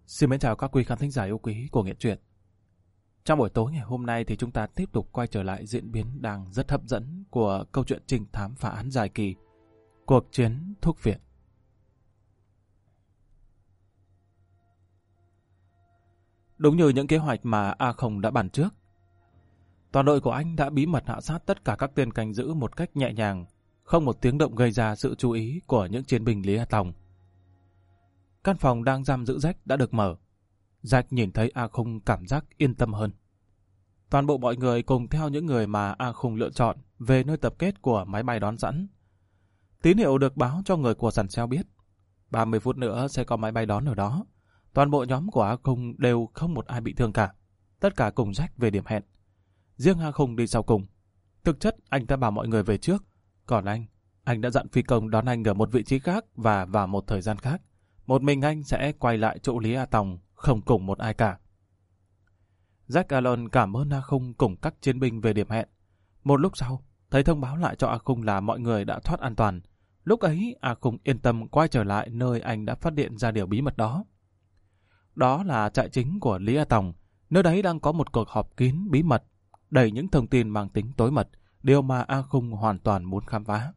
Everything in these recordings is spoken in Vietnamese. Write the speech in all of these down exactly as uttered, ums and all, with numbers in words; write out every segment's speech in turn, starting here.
Xin mến chào các quý khán thính giả yêu quý của Nghệ Truyện. Trong buổi tối ngày hôm nay thì chúng ta tiếp tục quay trở lại diễn biến đang rất hấp dẫn của câu chuyện trinh thám phá án dài kỳ, Cuộc chiến thuốc viện. Đúng như những kế hoạch mà A Không đã bàn trước, toàn đội của anh đã bí mật hạ sát tất cả các tên canh giữ một cách nhẹ nhàng, không một tiếng động gây ra sự chú ý của những chiến binh Lý A Tòng. Căn phòng đang giam giữ Jack đã được mở. Jack nhìn thấy A Không cảm giác yên tâm hơn. Toàn bộ mọi người cùng theo những người mà A Không lựa chọn về nơi tập kết của máy bay đón sẵn. Tín hiệu được báo cho người của sàn xeo biết. ba mươi phút nữa sẽ có máy bay đón ở đó. Toàn bộ nhóm của A Không đều không một ai bị thương cả. Tất cả cùng Jack về điểm hẹn. Riêng A Không đi sau cùng. Thực chất anh ta bảo mọi người về trước. Còn anh, anh đã dặn phi công đón anh ở một vị trí khác và vào một thời gian khác. Một mình anh sẽ quay lại chỗ Lý A Tòng, không cùng một ai cả. Jack Allen cảm ơn A Không cùng các chiến binh về điểm hẹn. Một lúc sau, thấy thông báo lại cho A Không là mọi người đã thoát an toàn. Lúc ấy, A Không yên tâm quay trở lại nơi anh đã phát hiện ra điều bí mật đó. Đó là trại chính của Lý A Tòng. Nơi đấy đang có một cuộc họp kín bí mật, đầy những thông tin mang tính tối mật, điều mà A Không hoàn toàn muốn khám phá.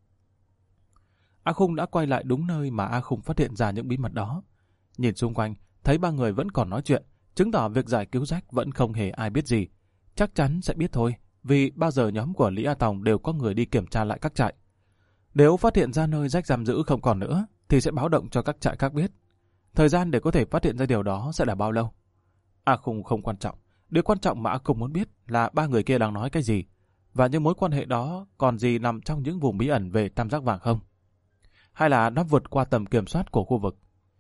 A Không đã quay lại đúng nơi mà A Không phát hiện ra những bí mật đó. Nhìn xung quanh, thấy ba người vẫn còn nói chuyện, chứng tỏ việc giải cứu Jack vẫn không hề ai biết gì. Chắc chắn sẽ biết thôi, vì bao giờ nhóm của Lý A Tòng đều có người đi kiểm tra lại các trại. Nếu phát hiện ra nơi Jack giam giữ không còn nữa, thì sẽ báo động cho các trại khác biết. Thời gian để có thể phát hiện ra điều đó sẽ là bao lâu? A Không không quan trọng. Điều quan trọng mà A Không muốn biết là ba người kia đang nói cái gì, và những mối quan hệ đó còn gì nằm trong những vùng bí ẩn về tam giác vàng không? Hay là nó vượt qua tầm kiểm soát của khu vực?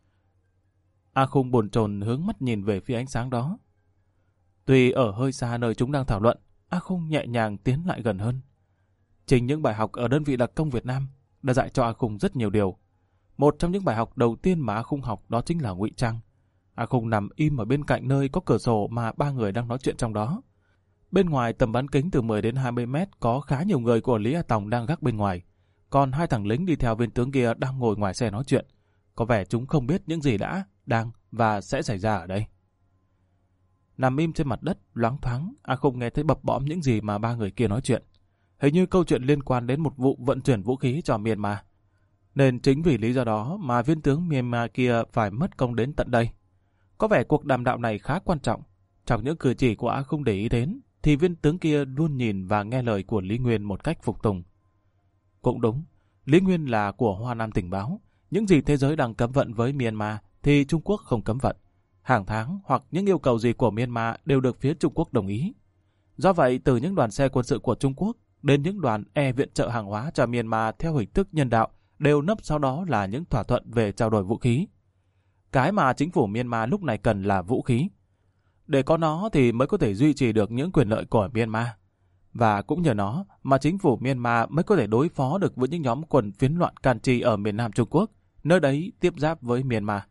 A Không bồn chồn hướng mắt nhìn về phía ánh sáng đó. Tuy ở hơi xa nơi chúng đang thảo luận, A Không nhẹ nhàng tiến lại gần hơn. Chính những bài học ở đơn vị đặc công Việt Nam đã dạy cho A Không rất nhiều điều. Một trong những bài học đầu tiên mà A Không học đó chính là ngụy trang. A Không nằm im ở bên cạnh nơi có cửa sổ mà ba người đang nói chuyện trong đó. Bên ngoài tầm bán kính từ mười đến hai mươi mét có khá nhiều người của Lý A Tòng đang gác bên ngoài. Còn hai thằng lính đi theo viên tướng kia đang ngồi ngoài xe nói chuyện. Có vẻ chúng không biết những gì đã, đang và sẽ xảy ra ở đây. Nằm im trên mặt đất, loáng thoáng, A Không nghe thấy bập bõm những gì mà ba người kia nói chuyện. Hình như câu chuyện liên quan đến một vụ vận chuyển vũ khí cho Myanmar. Nên chính vì lý do đó mà viên tướng Myanmar kia phải mất công đến tận đây. Có vẻ cuộc đàm đạo này khá quan trọng. Trong những cử chỉ của A Không để ý đến, thì viên tướng kia luôn nhìn và nghe lời của Lý Nguyên một cách phục tùng. Cũng đúng, Lý Nguyên là của Hoa Nam tình báo. Những gì thế giới đang cấm vận với Myanmar thì Trung Quốc không cấm vận. Hàng tháng hoặc những yêu cầu gì của Myanmar đều được phía Trung Quốc đồng ý. Do vậy, từ những đoàn xe quân sự của Trung Quốc đến những đoàn e viện trợ hàng hóa cho Myanmar theo hình thức nhân đạo đều nấp sau đó là những thỏa thuận về trao đổi vũ khí. Cái mà chính phủ Myanmar lúc này cần là vũ khí. Để có nó thì mới có thể duy trì được những quyền lợi của Myanmar. Và cũng nhờ nó mà chính phủ Myanmar mới có thể đối phó được với những nhóm quần phiến loạn Kachin ở miền Nam Trung Quốc, nơi đấy tiếp giáp với Myanmar.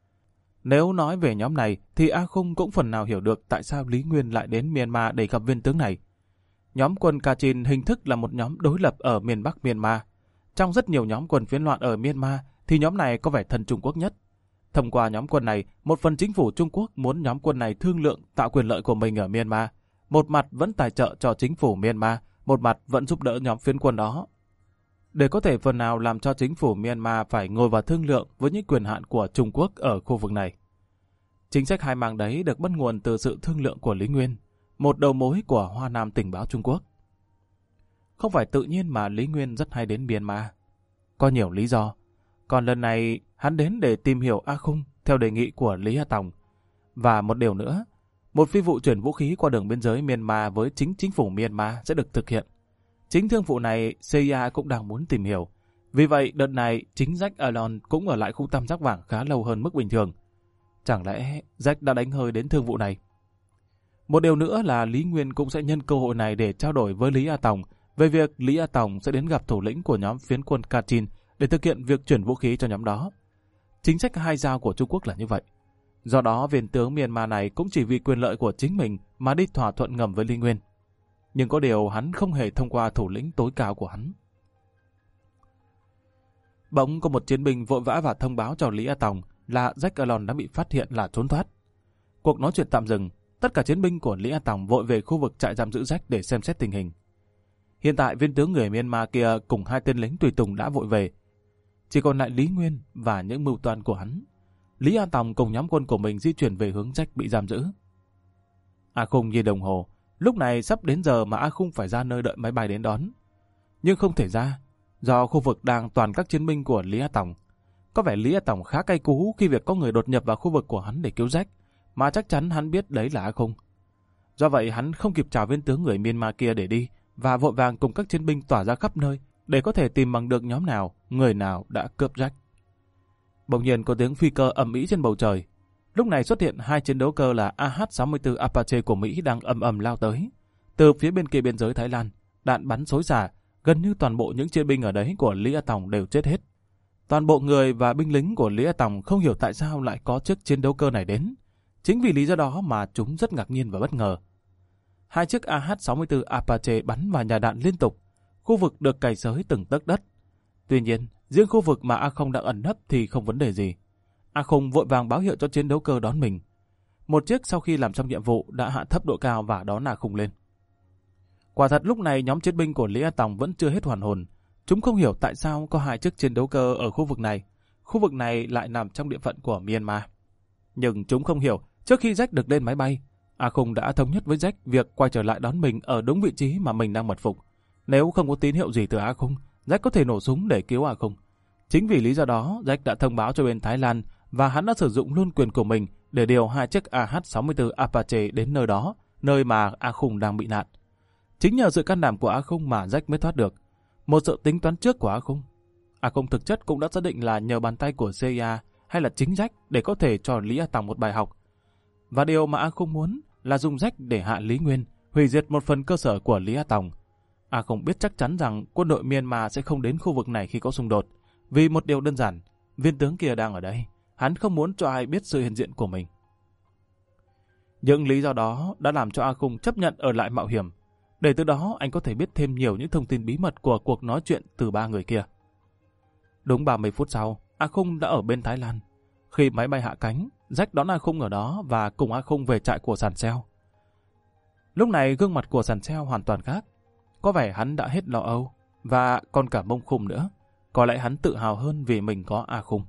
Nếu nói về nhóm này thì A Không cũng phần nào hiểu được tại sao Lý Nguyên lại đến Myanmar để gặp viên tướng này. Nhóm quân Kachin hình thức là một nhóm đối lập ở miền Bắc Myanmar. Trong rất nhiều nhóm quân phiến loạn ở Myanmar thì nhóm này có vẻ thân Trung Quốc nhất. Thông qua nhóm quân này, một phần chính phủ Trung Quốc muốn nhóm quân này thương lượng tạo quyền lợi của mình ở Myanmar. Một mặt vẫn tài trợ cho chính phủ Myanmar, một mặt vẫn giúp đỡ nhóm phiến quân đó. Để có thể phần nào làm cho chính phủ Myanmar phải ngồi vào thương lượng với những quyền hạn của Trung Quốc ở khu vực này. Chính sách hai mảng đấy được bắt nguồn từ sự thương lượng của Lý Nguyên, một đầu mối của Hoa Nam tình báo Trung Quốc. Không phải tự nhiên mà Lý Nguyên rất hay đến Myanmar. Có nhiều lý do. Còn lần này hắn đến để tìm hiểu A Không theo đề nghị của Lý A Tòng. Và một điều nữa, một phi vụ chuyển vũ khí qua đường biên giới Myanmar với chính chính phủ Myanmar sẽ được thực hiện. Chính thương vụ này xê i a cũng đang muốn tìm hiểu. Vì vậy đợt này chính Jack Allen cũng ở lại khu tam giác vàng khá lâu hơn mức bình thường. Chẳng lẽ Jack đã đánh hơi đến thương vụ này? Một điều nữa là Lý Nguyên cũng sẽ nhân cơ hội này để trao đổi với Lý A Tòng về việc Lý A Tòng sẽ đến gặp thủ lĩnh của nhóm phiến quân Kachin để thực hiện việc chuyển vũ khí cho nhóm đó. Chính sách hai dao của Trung Quốc là như vậy. Do đó viên tướng Myanmar này cũng chỉ vì quyền lợi của chính mình mà đi thỏa thuận ngầm với Lý Nguyên. Nhưng có điều hắn không hề thông qua thủ lĩnh tối cao của hắn. Bỗng có một chiến binh vội vã và thông báo cho Lý A Tòng là Jack Alon đã bị phát hiện là trốn thoát. Cuộc nói chuyện tạm dừng, tất cả chiến binh của Lý A Tòng vội về khu vực trại giam giữ Jack để xem xét tình hình. Hiện tại viên tướng người Myanmar kia cùng hai tên lính tùy tùng đã vội về. Chỉ còn lại Lý Nguyên và những mưu toan của hắn. Lý A Tòng cùng nhóm quân của mình di chuyển về hướng Jack bị giam giữ. A Khung nhìn đồng hồ, lúc này sắp đến giờ mà A Khung phải ra nơi đợi máy bay đến đón. Nhưng không thể ra, do khu vực đang toàn các chiến binh của Lý A Tòng. Có vẻ Lý A Tòng khá cay cú khi việc có người đột nhập vào khu vực của hắn để cứu Jack, mà chắc chắn hắn biết đấy là A Khung. Do vậy hắn không kịp chào viên tướng người Myanmar kia để đi, và vội vàng cùng các chiến binh tỏa ra khắp nơi để có thể tìm bằng được nhóm nào, người nào đã cướp Jack. Bỗng nhiên có tiếng phi cơ ầm ĩ trên bầu trời. Lúc này xuất hiện hai chiến đấu cơ là A H sáu mươi tư Apache của Mỹ đang ầm ầm lao tới. Từ phía bên kia biên giới Thái Lan, đạn bắn xối xả, gần như toàn bộ những chiến binh ở đấy của Lý A Tòng đều chết hết. Toàn bộ người và binh lính của Lý A Tòng không hiểu tại sao lại có chiếc chiến đấu cơ này đến. Chính vì lý do đó mà chúng rất ngạc nhiên và bất ngờ. Hai chiếc A H sáu mươi tư Apache bắn vào nhà đạn liên tục, khu vực được cày xới từng tấc đất. Tuy nhiên, riêng khu vực mà A Không đang ẩn nấp thì không vấn đề gì. A Không vội vàng báo hiệu cho chiến đấu cơ đón mình. Một chiếc sau khi làm xong nhiệm vụ đã hạ thấp độ cao và đón A Không lên. Quả thật lúc này nhóm chiến binh của Lý A Tòng vẫn chưa hết hoàn hồn. Chúng không hiểu tại sao có hai chiếc chiến đấu cơ ở khu vực này. Khu vực này lại nằm trong địa phận của Myanmar. Nhưng chúng không hiểu, trước khi Jack được lên máy bay, A Khung đã thống nhất với Jack việc quay trở lại đón mình ở đúng vị trí mà mình đang mật phục. Nếu không có tín hiệu gì từ A Khung, Jack có thể nổ súng để cứu A Khung. Chính vì lý do đó, Jack đã thông báo cho bên Thái Lan và hắn đã sử dụng luôn quyền của mình để điều hai chiếc A H sáu mươi tư Apache đến nơi đó, nơi mà A Khung đang bị nạn. Chính nhờ sự can đảm của A Khung mà Jack mới thoát được. Một sự tính toán trước của A Khung. A Khung thực chất cũng đã xác định là nhờ bàn tay của C I A hay là chính Jack để có thể cho Lý A Tòng một bài học. Và điều mà A Khung muốn là dùng Jack để hạ Lý Nguyên, hủy diệt một phần cơ sở của Lý A Tòng. A Khung biết chắc chắn rằng quân đội Myanmar sẽ không đến khu vực này khi có xung đột. Vì một điều đơn giản, viên tướng kia đang ở đây. Hắn không muốn cho ai biết sự hiện diện của mình. Những lý do đó đã làm cho A Khung chấp nhận ở lại mạo hiểm. Để từ đó anh có thể biết thêm nhiều những thông tin bí mật của cuộc nói chuyện từ ba người kia. Đúng ba mươi phút sau, A Khung đã ở bên Thái Lan. Khi máy bay hạ cánh, Jack đón A Khung ở đó và cùng A Khung về trại của Sàn Seo. Lúc này gương mặt của Sàn Seo hoàn toàn khác. Có vẻ hắn đã hết lo âu, và còn cả Mông Khung nữa. Có lẽ hắn tự hào hơn vì mình có A Khung.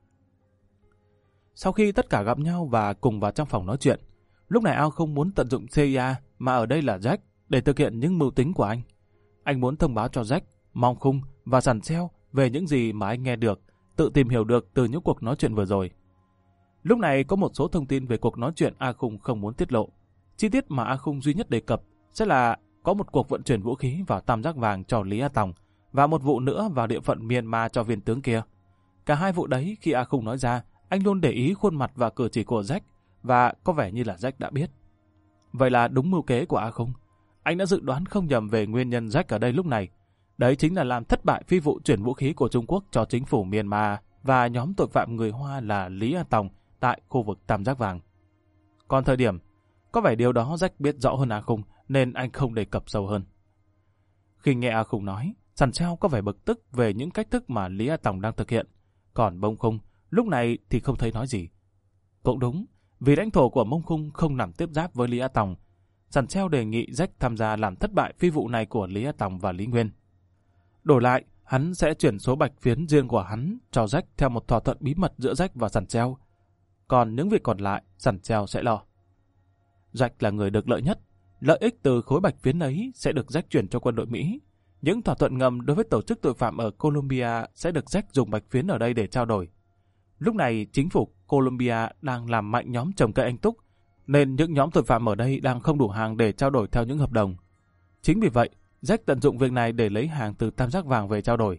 Sau khi tất cả gặp nhau và cùng vào trong phòng nói chuyện, lúc này A Khung muốn tận dụng C I A mà ở đây là Jack để thực hiện những mưu tính của anh. Anh muốn thông báo cho Jack, Mông Khung và Sàn Seo về những gì mà anh nghe được, tự tìm hiểu được từ những cuộc nói chuyện vừa rồi. Lúc này có một số thông tin về cuộc nói chuyện A Khung không muốn tiết lộ. Chi tiết mà A Khung duy nhất đề cập sẽ là có một cuộc vận chuyển vũ khí vào Tam Giác Vàng cho Lý A Tòng và một vụ nữa vào địa phận Myanmar cho viên tướng kia. Cả hai vụ đấy khi A Khung nói ra, anh luôn để ý khuôn mặt và cử chỉ của Jack và có vẻ như là Jack đã biết. Vậy là đúng mưu kế của A Khung. Anh đã dự đoán không nhầm về nguyên nhân Jack ở đây lúc này. Đấy chính là làm thất bại phi vụ chuyển vũ khí của Trung Quốc cho chính phủ Myanmar và nhóm tội phạm người Hoa là Lý A Tòng tại khu vực Tam Giác Vàng. Còn thời điểm, có vẻ điều đó Jack biết rõ hơn A Khung nên anh không đề cập sâu hơn. Khi nghe A Khung nói, Sàn Seo có vẻ bực tức về những cách thức mà Lý A Tòng đang thực hiện. Còn Mông Khung lúc này thì không thấy nói gì. Cũng đúng, vì lãnh thổ của Mông Khung không nằm tiếp giáp với Lý A Tòng. Sàn Seo đề nghị Jack tham gia làm thất bại phi vụ này của Lý A Tòng và Lý Nguyên. Đổi lại, hắn sẽ chuyển số bạch phiến riêng của hắn cho Jack theo một thỏa thuận bí mật giữa Jack và Sàn Seo. Còn những việc còn lại, Sàn Seo sẽ lo. Jack là người được lợi nhất. Lợi ích từ khối bạch phiến ấy sẽ được Jack chuyển cho quân đội Mỹ. Những thỏa thuận ngầm đối với tổ chức tội phạm ở Colombia sẽ được Jack dùng bạch phiến ở đây để trao đổi. Lúc này, chính phủ Colombia đang làm mạnh nhóm trồng cây anh túc, nên những nhóm tội phạm ở đây đang không đủ hàng để trao đổi theo những hợp đồng. Chính vì vậy, Jack tận dụng việc này để lấy hàng từ Tam Giác Vàng về trao đổi.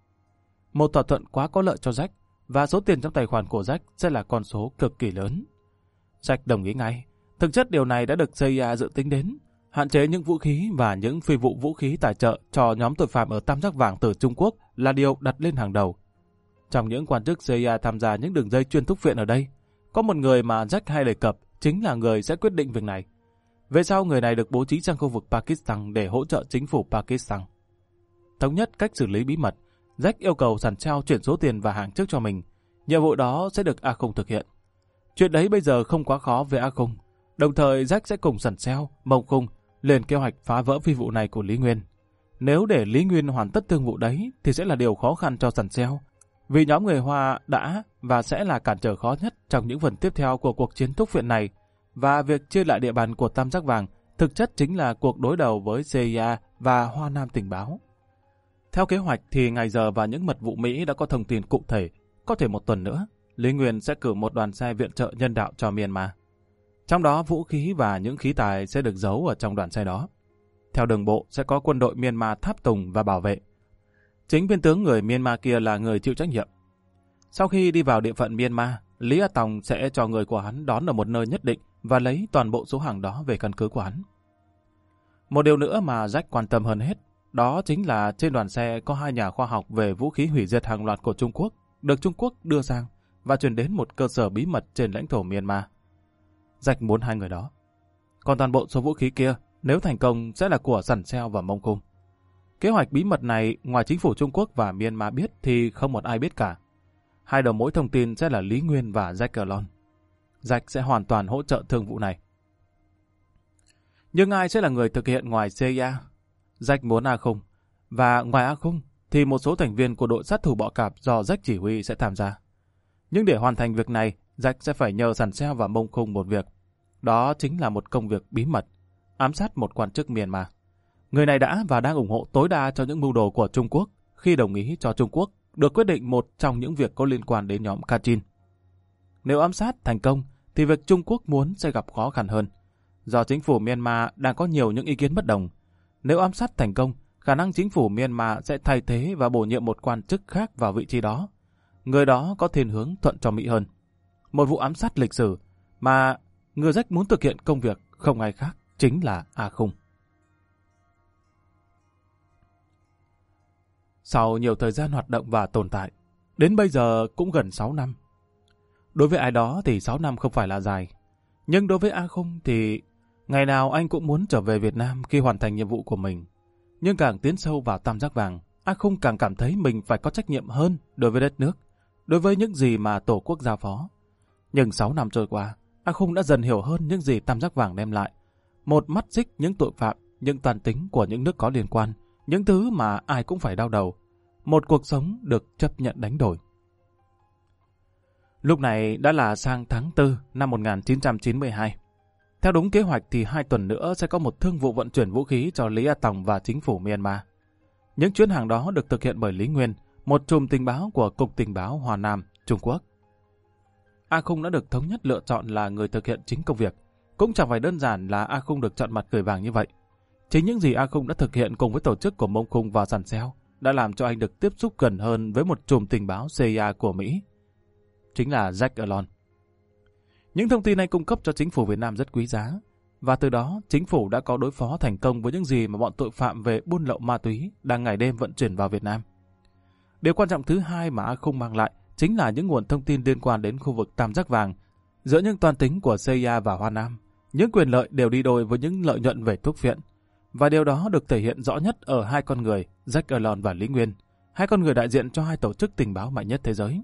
Một thỏa thuận quá có lợi cho Jack, và số tiền trong tài khoản của Jack sẽ là con số cực kỳ lớn. Jack đồng ý ngay. Thực chất điều này đã được C I A dự tính đến, hạn chế những vũ khí và những phi vụ vũ khí tài trợ cho nhóm tội phạm ở Tam Giác Vàng từ Trung Quốc là điều đặt lên hàng đầu. Trong những quan chức C I A tham gia những đường dây chuyên thúc viện ở đây, có một người mà Jack hay đề cập chính là người sẽ quyết định việc này. Về sau người này được bố trí sang khu vực Pakistan để hỗ trợ chính phủ Pakistan. Thống nhất cách xử lý bí mật, Jack yêu cầu Sàn Seo chuyển số tiền và hàng trước cho mình. nhiệm vụ đó sẽ được A Khung thực hiện. Chuyện đấy bây giờ không quá khó với A Khung. Đồng thời Jack sẽ cùng Sần Seo, Mông Khung lên kế hoạch phá vỡ phi vụ này của Lý Nguyên. Nếu để Lý Nguyên hoàn tất thương vụ đấy thì sẽ là điều khó khăn cho Sần Seo, vì nhóm người Hoa đã và sẽ là cản trở khó nhất trong những phần tiếp theo của cuộc chiến thúc viện này, và việc chia lại địa bàn của Tam Giác Vàng thực chất chính là cuộc đối đầu với xê i a và Hoa Nam tình báo. Theo kế hoạch thì ngày giờ và những mật vụ Mỹ đã có thông tin cụ thể, có thể một tuần nữa, Lý Nguyên sẽ cử một đoàn xe viện trợ nhân đạo cho Myanmar. Trong đó vũ khí và những khí tài sẽ được giấu ở trong đoàn xe đó. Theo đường bộ sẽ có quân đội Myanmar tháp tùng và bảo vệ. Chính viên tướng người Myanmar kia là người chịu trách nhiệm. Sau khi đi vào địa phận Myanmar, Lý A Tòng sẽ cho người của hắn đón ở một nơi nhất định và lấy toàn bộ số hàng đó về căn cứ của hắn. Một điều nữa mà Jack quan tâm hơn hết, đó chính là trên đoàn xe có hai nhà khoa học về vũ khí hủy diệt hàng loạt của Trung Quốc, được Trung Quốc đưa sang và chuyển đến một cơ sở bí mật trên lãnh thổ Myanmar. Jack muốn hai người đó. Còn toàn bộ số vũ khí kia, nếu thành công sẽ là của Sần Seo và Mông Khung. Kế hoạch bí mật này, ngoài chính phủ Trung Quốc và Myanmar biết thì không một ai biết cả. Hai đầu mối thông tin sẽ là Lý Nguyên và Jack Erlon. Jack sẽ hoàn toàn hỗ trợ thương vụ này. Nhưng ai sẽ là người thực hiện ngoài xê i a? Jack muốn A Khung. Và ngoài A Khung thì một số thành viên của đội sát thủ bọ cạp do Jack chỉ huy sẽ tham gia. Nhưng để hoàn thành việc này, Jack sẽ phải nhờ Sần Seo và Mông Khung một việc. Đó chính là một công việc bí mật, ám sát một quan chức Myanmar. Người này đã và đang ủng hộ tối đa cho những mưu đồ của Trung Quốc khi đồng ý cho Trung Quốc được quyết định một trong những việc có liên quan đến nhóm Kachin. Nếu ám sát thành công thì việc Trung Quốc muốn sẽ gặp khó khăn hơn, do chính phủ Myanmar đang có nhiều những ý kiến bất đồng. Nếu ám sát thành công, khả năng chính phủ Myanmar sẽ thay thế và bổ nhiệm một quan chức khác vào vị trí đó. Người đó có thiên hướng thuận cho Mỹ hơn. Một vụ ám sát lịch sử mà người Jack muốn thực hiện công việc không ai khác chính là A Khung. Sau nhiều thời gian hoạt động và tồn tại, đến bây giờ cũng gần sáu năm. Đối với ai đó thì sáu năm không phải là dài. Nhưng đối với A Khung thì ngày nào anh cũng muốn trở về Việt Nam khi hoàn thành nhiệm vụ của mình. Nhưng càng tiến sâu vào Tam Giác Vàng, A Khung càng cảm thấy mình phải có trách nhiệm hơn đối với đất nước, đối với những gì mà Tổ quốc giao phó. Nhưng sáu năm trôi qua, A Khung đã dần hiểu hơn những gì Tam Giác Vàng đem lại. Một mắt xích những tội phạm, những toàn tính của những nước có liên quan, những thứ mà ai cũng phải đau đầu. Một cuộc sống được chấp nhận đánh đổi. Lúc này đã là sang tháng tư năm một nghìn chín trăm chín mươi hai. Theo đúng kế hoạch thì hai tuần nữa sẽ có một thương vụ vận chuyển vũ khí cho Lý A Tòng và chính phủ Myanmar. Những chuyến hàng đó được thực hiện bởi Lý Nguyên, một chùm tình báo của Cục Tình báo Hoa Nam, Trung Quốc. A Khung đã được thống nhất lựa chọn là người thực hiện chính công việc. Cũng chẳng phải đơn giản là A Khung được chọn mặt gửi vàng như vậy. Chính những gì A Khung đã thực hiện cùng với tổ chức của Mông Khung và Sần Seo đã làm cho anh được tiếp xúc gần hơn với một chùm tình báo xê i a của Mỹ. Chính là Jack Erlon. Những thông tin này cung cấp cho chính phủ Việt Nam rất quý giá, và từ đó chính phủ đã có đối phó thành công với những gì mà bọn tội phạm về buôn lậu ma túy đang ngày đêm vận chuyển vào Việt Nam. Điều quan trọng thứ hai mà A Khung mang lại chính là những nguồn thông tin liên quan đến khu vực Tam Giác Vàng. Giữa những toan tính của xê i a và Hoa Nam, những quyền lợi đều đi đôi với những lợi nhuận về thuốc phiện. Và điều đó được thể hiện rõ nhất ở hai con người, Jack Erlon và Lý Nguyên, hai con người đại diện cho hai tổ chức tình báo mạnh nhất thế giới.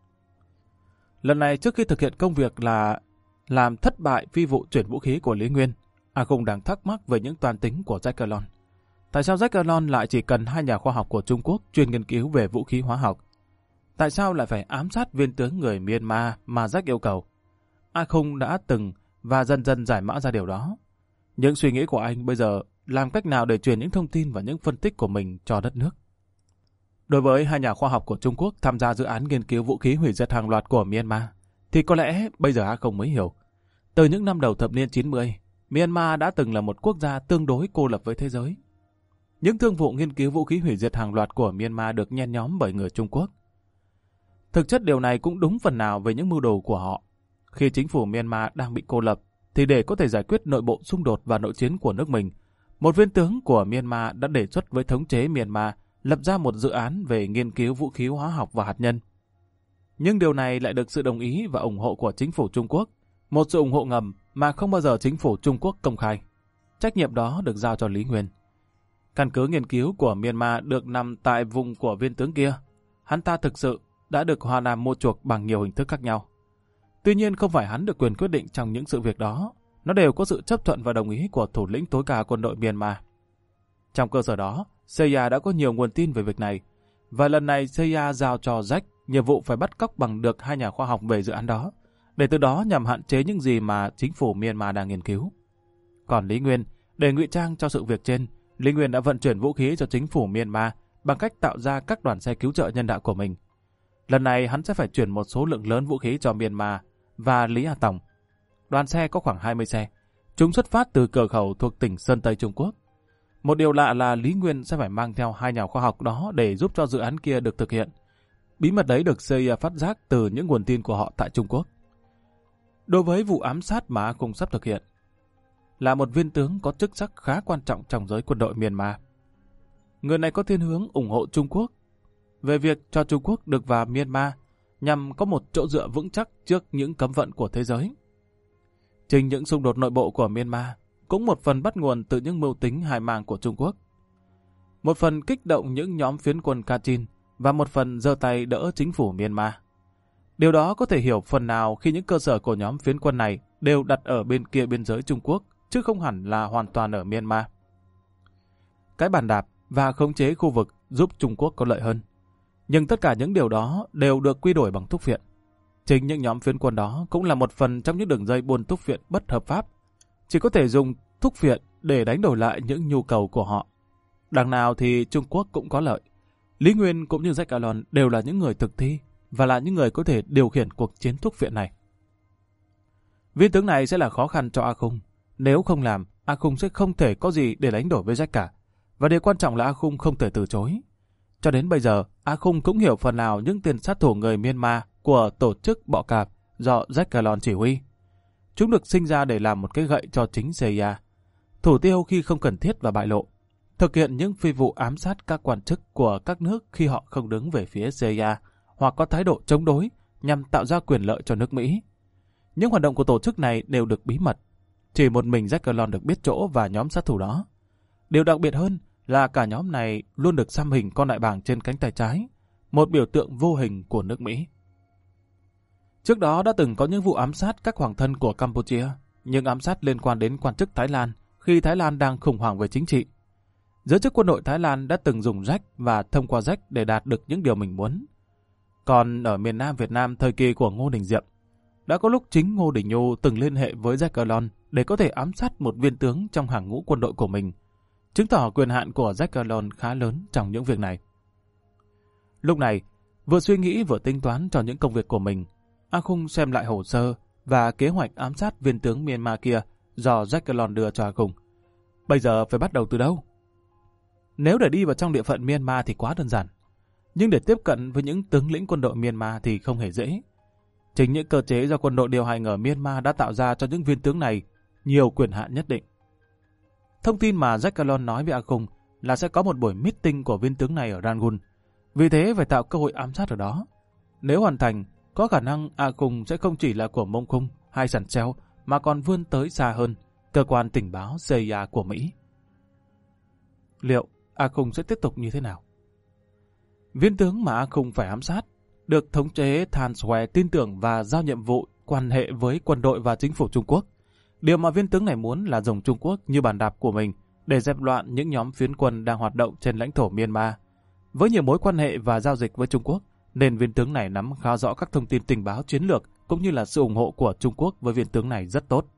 Lần này trước khi thực hiện công việc là làm thất bại phi vụ chuyển vũ khí của Lý Nguyên, A Khung đang thắc mắc về những toan tính của Jack Erlon. Tại sao Jack Erlon lại chỉ cần hai nhà khoa học của Trung Quốc chuyên nghiên cứu về vũ khí hóa học? Tại sao lại phải ám sát viên tướng người Myanmar mà Jack yêu cầu? A Khung đã từng và dần dần giải mã ra điều đó. Những suy nghĩ của anh bây giờ làm cách nào để truyền những thông tin và những phân tích của mình cho đất nước. Đối với hai nhà khoa học của Trung Quốc tham gia dự án nghiên cứu vũ khí hủy diệt hàng loạt của Myanmar, thì có lẽ bây giờ A Khung mới hiểu. Từ những năm đầu thập niên chín mươi, Myanmar đã từng là một quốc gia tương đối cô lập với thế giới. Những thương vụ nghiên cứu vũ khí hủy diệt hàng loạt của Myanmar được nhen nhóm bởi người Trung Quốc. Thực chất điều này cũng đúng phần nào về những mưu đồ của họ. Khi chính phủ Myanmar đang bị cô lập, thì để có thể giải quyết nội bộ xung đột và nội chiến của nước mình, một viên tướng của Myanmar đã đề xuất với thống chế Myanmar lập ra một dự án về nghiên cứu vũ khí hóa học và hạt nhân. Nhưng điều này lại được sự đồng ý và ủng hộ của chính phủ Trung Quốc, một sự ủng hộ ngầm mà không bao giờ chính phủ Trung Quốc công khai. Trách nhiệm đó được giao cho Lý Nguyên. Căn cứ nghiên cứu của Myanmar được nằm tại vùng của viên tướng kia. Hắn ta thực sự đã được Hoa Nam mua chuộc bằng nhiều hình thức khác nhau. Tuy nhiên không phải hắn được quyền quyết định trong những sự việc đó, nó đều có sự chấp thuận và đồng ý của thủ lĩnh tối cao quân đội Myanmar. Trong cơ sở đó, Seiya đã có nhiều nguồn tin về việc này, và lần này Seiya giao cho Jack nhiệm vụ phải bắt cóc bằng được hai nhà khoa học về dự án đó, để từ đó nhằm hạn chế những gì mà chính phủ Myanmar đang nghiên cứu. Còn Lý Nguyên, để ngụy trang cho sự việc trên, Lý Nguyên đã vận chuyển vũ khí cho chính phủ Myanmar bằng cách tạo ra các đoàn xe cứu trợ nhân đạo của mình. Lần này hắn sẽ phải chuyển một số lượng lớn vũ khí cho Myanmar và Lý A Tòng. Đoàn xe có khoảng hai mươi xe. Chúng xuất phát từ cửa khẩu thuộc tỉnh Sơn Tây Trung Quốc. Một điều lạ là Lý Nguyên sẽ phải mang theo hai nhà khoa học đó để giúp cho dự án kia được thực hiện. Bí mật đấy được xê i a phát giác từ những nguồn tin của họ tại Trung Quốc. Đối với vụ ám sát mà A Khung sắp thực hiện, là một viên tướng có chức sắc khá quan trọng trong giới quân đội Myanmar. Người này có thiên hướng ủng hộ Trung Quốc về việc cho Trung Quốc được vào Myanmar nhằm có một chỗ dựa vững chắc trước những cấm vận của thế giới. Chính những xung đột nội bộ của Myanmar cũng một phần bắt nguồn từ những mưu tính hài màng của Trung Quốc. Một phần kích động những nhóm phiến quân Kachin và một phần giơ tay đỡ chính phủ Myanmar. Điều đó có thể hiểu phần nào khi những cơ sở của nhóm phiến quân này đều đặt ở bên kia biên giới Trung Quốc, chứ không hẳn là hoàn toàn ở Myanmar. Cái bàn đạp và khống chế khu vực giúp Trung Quốc có lợi hơn. Nhưng tất cả những điều đó đều được quy đổi bằng thuốc viện. Chính những nhóm phiến quân đó cũng là một phần trong những đường dây buôn thuốc viện bất hợp pháp, chỉ có thể dùng thuốc viện để đánh đổi lại những nhu cầu của họ. Đằng nào thì Trung Quốc cũng có lợi. Lý Nguyên cũng như Jack Alon đều là những người thực thi và là những người có thể điều khiển cuộc chiến thuốc viện này. Viên tướng này sẽ là khó khăn cho A Khung. Nếu không làm, A Khung sẽ không thể có gì để đánh đổi với Jack cả. Và điều quan trọng là A Khung không thể từ chối. Cho đến bây giờ, A Khung cũng hiểu phần nào những tiền sát thủ người Myanmar của tổ chức bọ cạp do Jack Alon chỉ huy. Chúng được sinh ra để làm một cái gậy cho chính xê i a, thủ tiêu khi không cần thiết và bại lộ, thực hiện những phi vụ ám sát các quan chức của các nước khi họ không đứng về phía xê i a hoặc có thái độ chống đối nhằm tạo ra quyền lợi cho nước Mỹ. Những hoạt động của tổ chức này đều được bí mật. Chỉ một mình Jack Alon được biết chỗ và nhóm sát thủ đó. Điều đặc biệt hơn là cả nhóm này luôn được xăm hình con đại bàng trên cánh tay trái, một biểu tượng vô hình của nước Mỹ. Trước đó đã từng có những vụ ám sát các hoàng thân của Campuchia, nhưng ám sát liên quan đến quan chức Thái Lan khi Thái Lan đang khủng hoảng về chính trị. Giới chức quân đội Thái Lan đã từng dùng Jack và thông qua Jack để đạt được những điều mình muốn. Còn ở miền Nam Việt Nam thời kỳ của Ngô Đình Diệm, đã có lúc chính Ngô Đình Nhu từng liên hệ với Jack Alon để có thể ám sát một viên tướng trong hàng ngũ quân đội của mình, chứng tỏ quyền hạn của Jack Alon khá lớn trong những việc này. Lúc này, vừa suy nghĩ vừa tính toán cho những công việc của mình, A Khung xem lại hồ sơ và kế hoạch ám sát viên tướng Myanmar kia do Jack Alon đưa cho A Khung. Bây giờ phải bắt đầu từ đâu? Nếu để đi vào trong địa phận Myanmar thì quá đơn giản, nhưng để tiếp cận với những tướng lĩnh quân đội Myanmar thì không hề dễ. Chính những cơ chế do quân đội điều hành ở Myanmar đã tạo ra cho những viên tướng này nhiều quyền hạn nhất định. Thông tin mà Jack Alon nói với A Khung là sẽ có một buổi meeting của viên tướng này ở Rangoon, vì thế phải tạo cơ hội ám sát ở đó. Nếu hoàn thành, có khả năng A Khung sẽ không chỉ là của Mông Khung hay Sẵn Treo mà còn vươn tới xa hơn, cơ quan tình báo xê i a của Mỹ. Liệu A Khung sẽ tiếp tục như thế nào? Viên tướng mà A Khung phải ám sát được thống chế Than Swe tin tưởng và giao nhiệm vụ quan hệ với quân đội và chính phủ Trung Quốc. Điều mà viên tướng này muốn là dùng Trung Quốc như bàn đạp của mình để dẹp loạn những nhóm phiến quân đang hoạt động trên lãnh thổ Myanmar. Với nhiều mối quan hệ và giao dịch với Trung Quốc, nên viên tướng này nắm khá rõ các thông tin tình báo chiến lược cũng như là sự ủng hộ của Trung Quốc với viên tướng này rất tốt.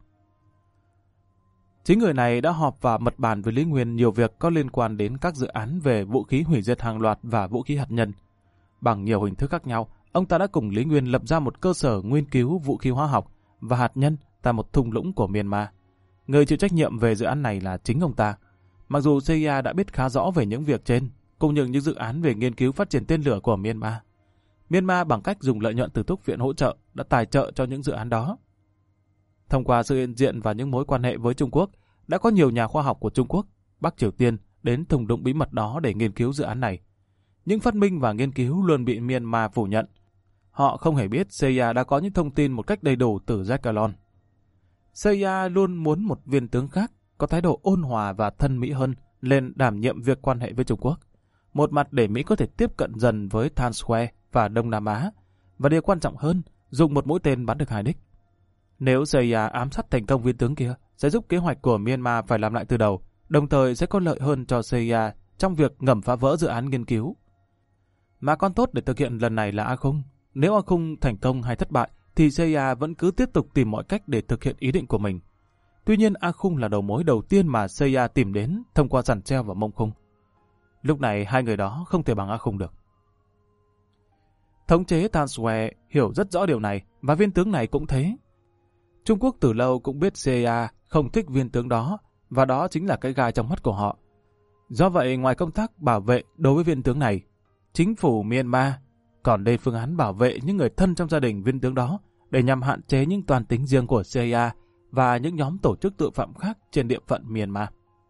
Chính người này đã họp và mật bàn với Lý Nguyên nhiều việc có liên quan đến các dự án về vũ khí hủy diệt hàng loạt và vũ khí hạt nhân. Bằng nhiều hình thức khác nhau, ông ta đã cùng Lý Nguyên lập ra một cơ sở nghiên cứu vũ khí hóa học và hạt nhân tại một thung lũng của Myanmar. Người chịu trách nhiệm về dự án này là chính ông ta. Mặc dù xê i a đã biết khá rõ về những việc trên, cũng như những dự án về nghiên cứu phát triển tên lửa của Myanmar. Myanmar bằng cách dùng lợi nhuận từ thuốc viện hỗ trợ đã tài trợ cho những dự án đó. Thông qua sự hiện diện và những mối quan hệ với Trung Quốc, đã có nhiều nhà khoa học của Trung Quốc, Bắc Triều Tiên đến thung lũng bí mật đó để nghiên cứu dự án này. Những phát minh và nghiên cứu luôn bị Myanmar phủ nhận. Họ không hề biết xê i a đã có những thông tin một cách đầy đủ từ Jack Alon. xê i a luôn muốn một viên tướng khác có thái độ ôn hòa và thân Mỹ hơn lên đảm nhiệm việc quan hệ với Trung Quốc. Một mặt để Mỹ có thể tiếp cận dần với Than Swe và Đông Nam Á, và điều quan trọng hơn, dùng một mũi tên bắn được hai đích. Nếu xê i a ám sát thành công viên tướng kia, sẽ giúp kế hoạch của Myanmar phải làm lại từ đầu, đồng thời sẽ có lợi hơn cho xê i a trong việc ngầm phá vỡ dự án nghiên cứu. Mà con tốt để thực hiện lần này là A Khung. Nếu A Khung thành công hay thất bại, thì xê i a vẫn cứ tiếp tục tìm mọi cách để thực hiện ý định của mình. Tuy nhiên, A Khung là đầu mối đầu tiên mà xê i a tìm đến thông qua Sẵn Treo và Mông Khung. Lúc này, hai người đó không thể bằng A Khung được. Thống chế Tan Swe hiểu rất rõ điều này, và viên tướng này cũng thế. Trung Quốc từ lâu cũng biết xê i a không thích viên tướng đó, và đó chính là cái gai trong mắt của họ. Do vậy, ngoài công tác bảo vệ đối với viên tướng này, chính phủ Myanmar còn lên phương án bảo vệ những người thân trong gia đình viên tướng đó để nhằm hạn chế những toàn tính riêng của xê i a và những nhóm tổ chức tội phạm khác trên địa phận Myanmar.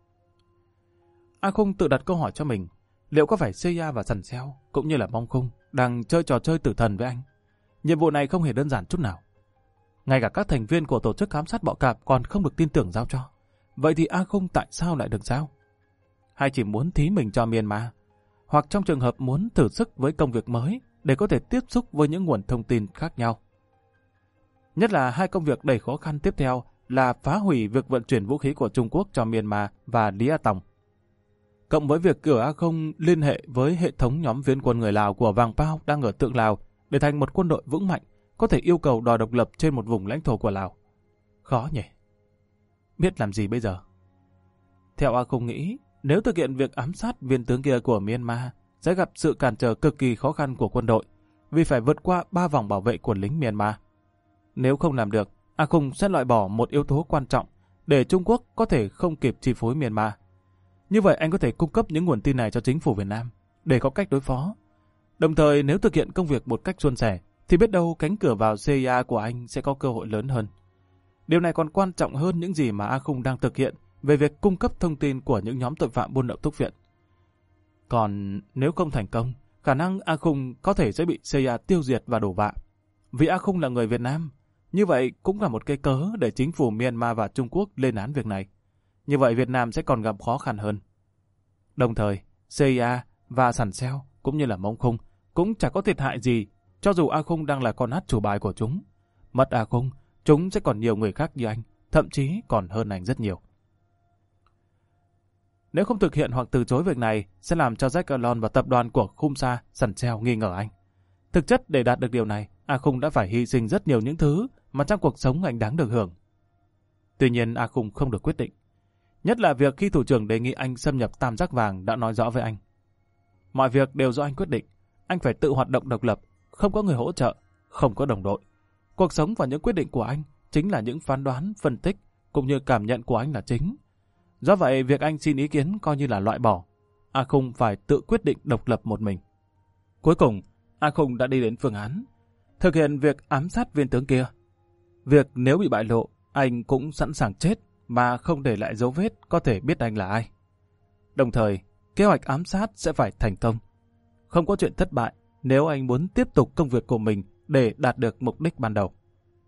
A Khung tự đặt câu hỏi cho mình, liệu có phải xê i a và Sẵn Treo cũng như là Mông Khung đang chơi trò chơi tử thần với anh? Nhiệm vụ này không hề đơn giản chút nào. Ngay cả các thành viên của tổ chức ám sát bọ cạp còn không được tin tưởng giao cho. Vậy thì A Khung tại sao lại được giao? Hay chỉ muốn thí mình cho Myanmar? Hoặc trong trường hợp muốn thử sức với công việc mới để có thể tiếp xúc với những nguồn thông tin khác nhau? Nhất là hai công việc đầy khó khăn tiếp theo là phá hủy việc vận chuyển vũ khí của Trung Quốc cho Myanmar và Lý A Tòng. Cộng với việc cử A Khung liên hệ với hệ thống nhóm phiến quân người Lào của Vàng Pao đang ở Tượng Lào để thành một quân đội vững mạnh, có thể yêu cầu đòi độc lập trên một vùng lãnh thổ của Lào. Khó nhỉ? Biết làm gì bây giờ? Theo A Khung nghĩ, nếu thực hiện việc ám sát viên tướng kia của Myanmar, sẽ gặp sự cản trở cực kỳ khó khăn của quân đội, vì phải vượt qua ba vòng bảo vệ của lính Myanmar. Nếu không làm được, A Khung sẽ loại bỏ một yếu tố quan trọng để Trung Quốc có thể không kịp chi phối Myanmar. Như vậy anh có thể cung cấp những nguồn tin này cho chính phủ Việt Nam để có cách đối phó. Đồng thời nếu thực hiện công việc một cách suôn sẻ, thì biết đâu cánh cửa vào xê i a của anh sẽ có cơ hội lớn hơn. Điều này còn quan trọng hơn những gì mà A Khung đang thực hiện về việc cung cấp thông tin của những nhóm tội phạm buôn lậu thuốc viện. Còn nếu không thành công, khả năng A Khung có thể sẽ bị xê i a tiêu diệt và đổ vạ. Vì A Khung là người Việt Nam, như vậy cũng là một cái cớ để chính phủ Myanmar và Trung Quốc lên án việc này. Như vậy Việt Nam sẽ còn gặp khó khăn hơn. Đồng thời, xê i a và Sẵn Treo cũng như là Mông Khung cũng chả có thiệt hại gì, cho dù A Khung đang là con át chủ bài của chúng. Mất A Khung, chúng sẽ còn nhiều người khác như anh, thậm chí còn hơn anh rất nhiều. Nếu không thực hiện hoặc từ chối việc này, sẽ làm cho Jack Alon và tập đoàn của Khum Sa, Sẵn Treo nghi ngờ anh. Thực chất để đạt được điều này, A Khung đã phải hy sinh rất nhiều những thứ mà trong cuộc sống anh đáng được hưởng. Tuy nhiên A Khung không được quyết định. Nhất là việc khi thủ trưởng đề nghị anh xâm nhập Tam Giác Vàng đã nói rõ với anh. Mọi việc đều do anh quyết định. Anh phải tự hoạt động độc lập, không có người hỗ trợ, không có đồng đội. Cuộc sống và những quyết định của anh chính là những phán đoán, phân tích cũng như cảm nhận của anh là chính. Do vậy, việc anh xin ý kiến coi như là loại bỏ. A Khung phải tự quyết định độc lập một mình. Cuối cùng, A Khung đã đi đến phương án thực hiện việc ám sát viên tướng kia. Việc nếu bị bại lộ, anh cũng sẵn sàng chết mà không để lại dấu vết có thể biết anh là ai. Đồng thời, kế hoạch ám sát sẽ phải thành công. Không có chuyện thất bại nếu anh muốn tiếp tục công việc của mình để đạt được mục đích ban đầu.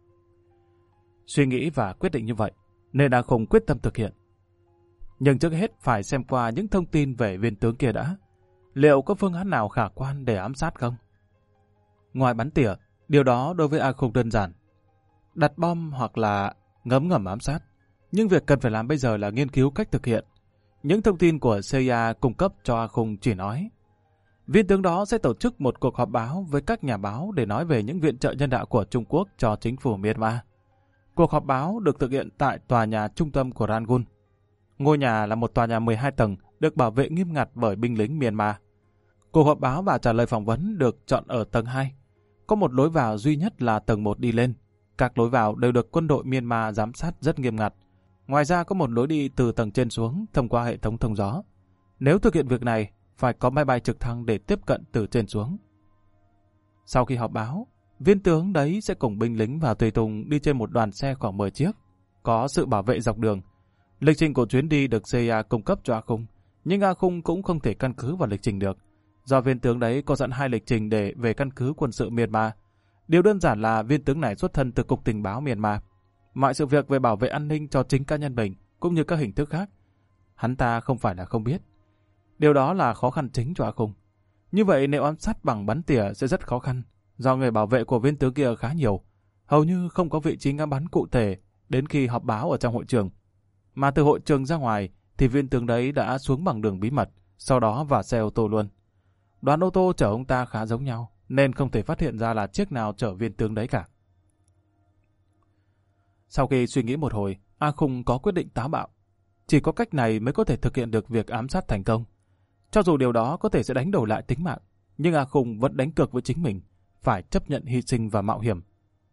Suy nghĩ và quyết định như vậy, nên A Khung quyết tâm thực hiện. Nhưng trước hết phải xem qua những thông tin về viên tướng kia đã. Liệu có phương án nào khả quan để ám sát không? Ngoài bắn tỉa, điều đó đối với A Khung đơn giản. Đặt bom hoặc là ngấm ngầm ám sát. Nhưng việc cần phải làm bây giờ là nghiên cứu cách thực hiện. Những thông tin của xê i a cung cấp cho A Khung chỉ nói viên tướng đó sẽ tổ chức một cuộc họp báo với các nhà báo để nói về những viện trợ nhân đạo của Trung Quốc cho chính phủ Myanmar. Cuộc họp báo được thực hiện tại tòa nhà trung tâm của Rangoon. Ngôi nhà là một tòa nhà mười hai tầng được bảo vệ nghiêm ngặt bởi binh lính Myanmar. Cuộc họp báo và trả lời phỏng vấn được chọn ở tầng hai. Có một lối vào duy nhất là tầng một đi lên. Các lối vào đều được quân đội Myanmar giám sát rất nghiêm ngặt. Ngoài ra có một lối đi từ tầng trên xuống thông qua hệ thống thông gió. Nếu thực hiện việc này, phải có máy bay trực thăng để tiếp cận từ trên xuống. Sau khi họp báo, viên tướng đấy sẽ cùng binh lính và tùy tùng đi trên một đoàn xe khoảng mười chiếc. Có sự bảo vệ dọc đường. Lịch trình của chuyến đi được xê i a cung cấp cho A Khung, nhưng A Khung cũng không thể căn cứ vào lịch trình được. Do viên tướng đấy có sẵn hai lịch trình để về căn cứ quân sự Myanmar. Điều đơn giản là viên tướng này xuất thân từ Cục Tình báo Myanmar. Mọi sự việc về bảo vệ an ninh cho chính cá nhân mình, cũng như các hình thức khác, hắn ta không phải là không biết. Điều đó là khó khăn chính cho A Khung. Như vậy nếu ám sát bằng bắn tỉa sẽ rất khó khăn, do người bảo vệ của viên tướng kia khá nhiều, hầu như không có vị trí ngắm bắn cụ thể đến khi họp báo ở trong hội trường. Mà từ hội trường ra ngoài thì viên tướng đấy đã xuống bằng đường bí mật, sau đó vào xe ô tô luôn. Đoàn ô tô chở ông ta khá giống nhau, nên không thể phát hiện ra là chiếc nào chở viên tướng đấy cả. Sau khi suy nghĩ một hồi, A Khung có quyết định táo bạo. Chỉ có cách này mới có thể thực hiện được việc ám sát thành công. Cho dù điều đó có thể sẽ đánh đổi lại tính mạng, nhưng A Khung vẫn đánh cược với chính mình, phải chấp nhận hy sinh và mạo hiểm.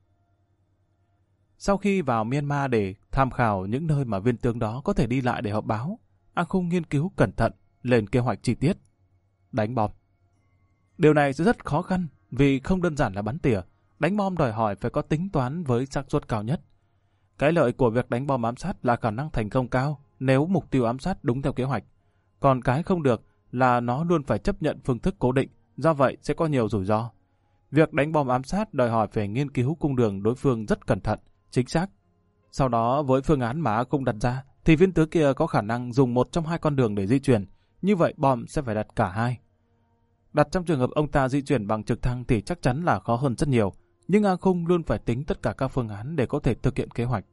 Sau khi vào Myanmar để tham khảo những nơi mà viên tướng đó có thể đi lại để họp báo, A Khung nghiên cứu cẩn thận, lên kế hoạch chi tiết. Đánh bom. Điều này sẽ rất khó khăn vì không đơn giản là bắn tỉa. Đánh bom đòi hỏi phải có tính toán với xác suất cao nhất. Cái lợi của việc đánh bom ám sát là khả năng thành công cao nếu mục tiêu ám sát đúng theo kế hoạch. Còn cái không được là nó luôn phải chấp nhận phương thức cố định, do vậy sẽ có nhiều rủi ro. Việc đánh bom ám sát đòi hỏi phải nghiên cứu cung đường đối phương rất cẩn thận, chính xác. Sau đó với phương án mà A Khung đặt ra thì viên tướng kia có khả năng dùng một trong hai con đường để di chuyển, như vậy bom sẽ phải đặt cả hai. Đặt trong trường hợp ông ta di chuyển bằng trực thăng thì chắc chắn là khó hơn rất nhiều, nhưng A Khung luôn phải tính tất cả các phương án để có thể thực hiện kế hoạch.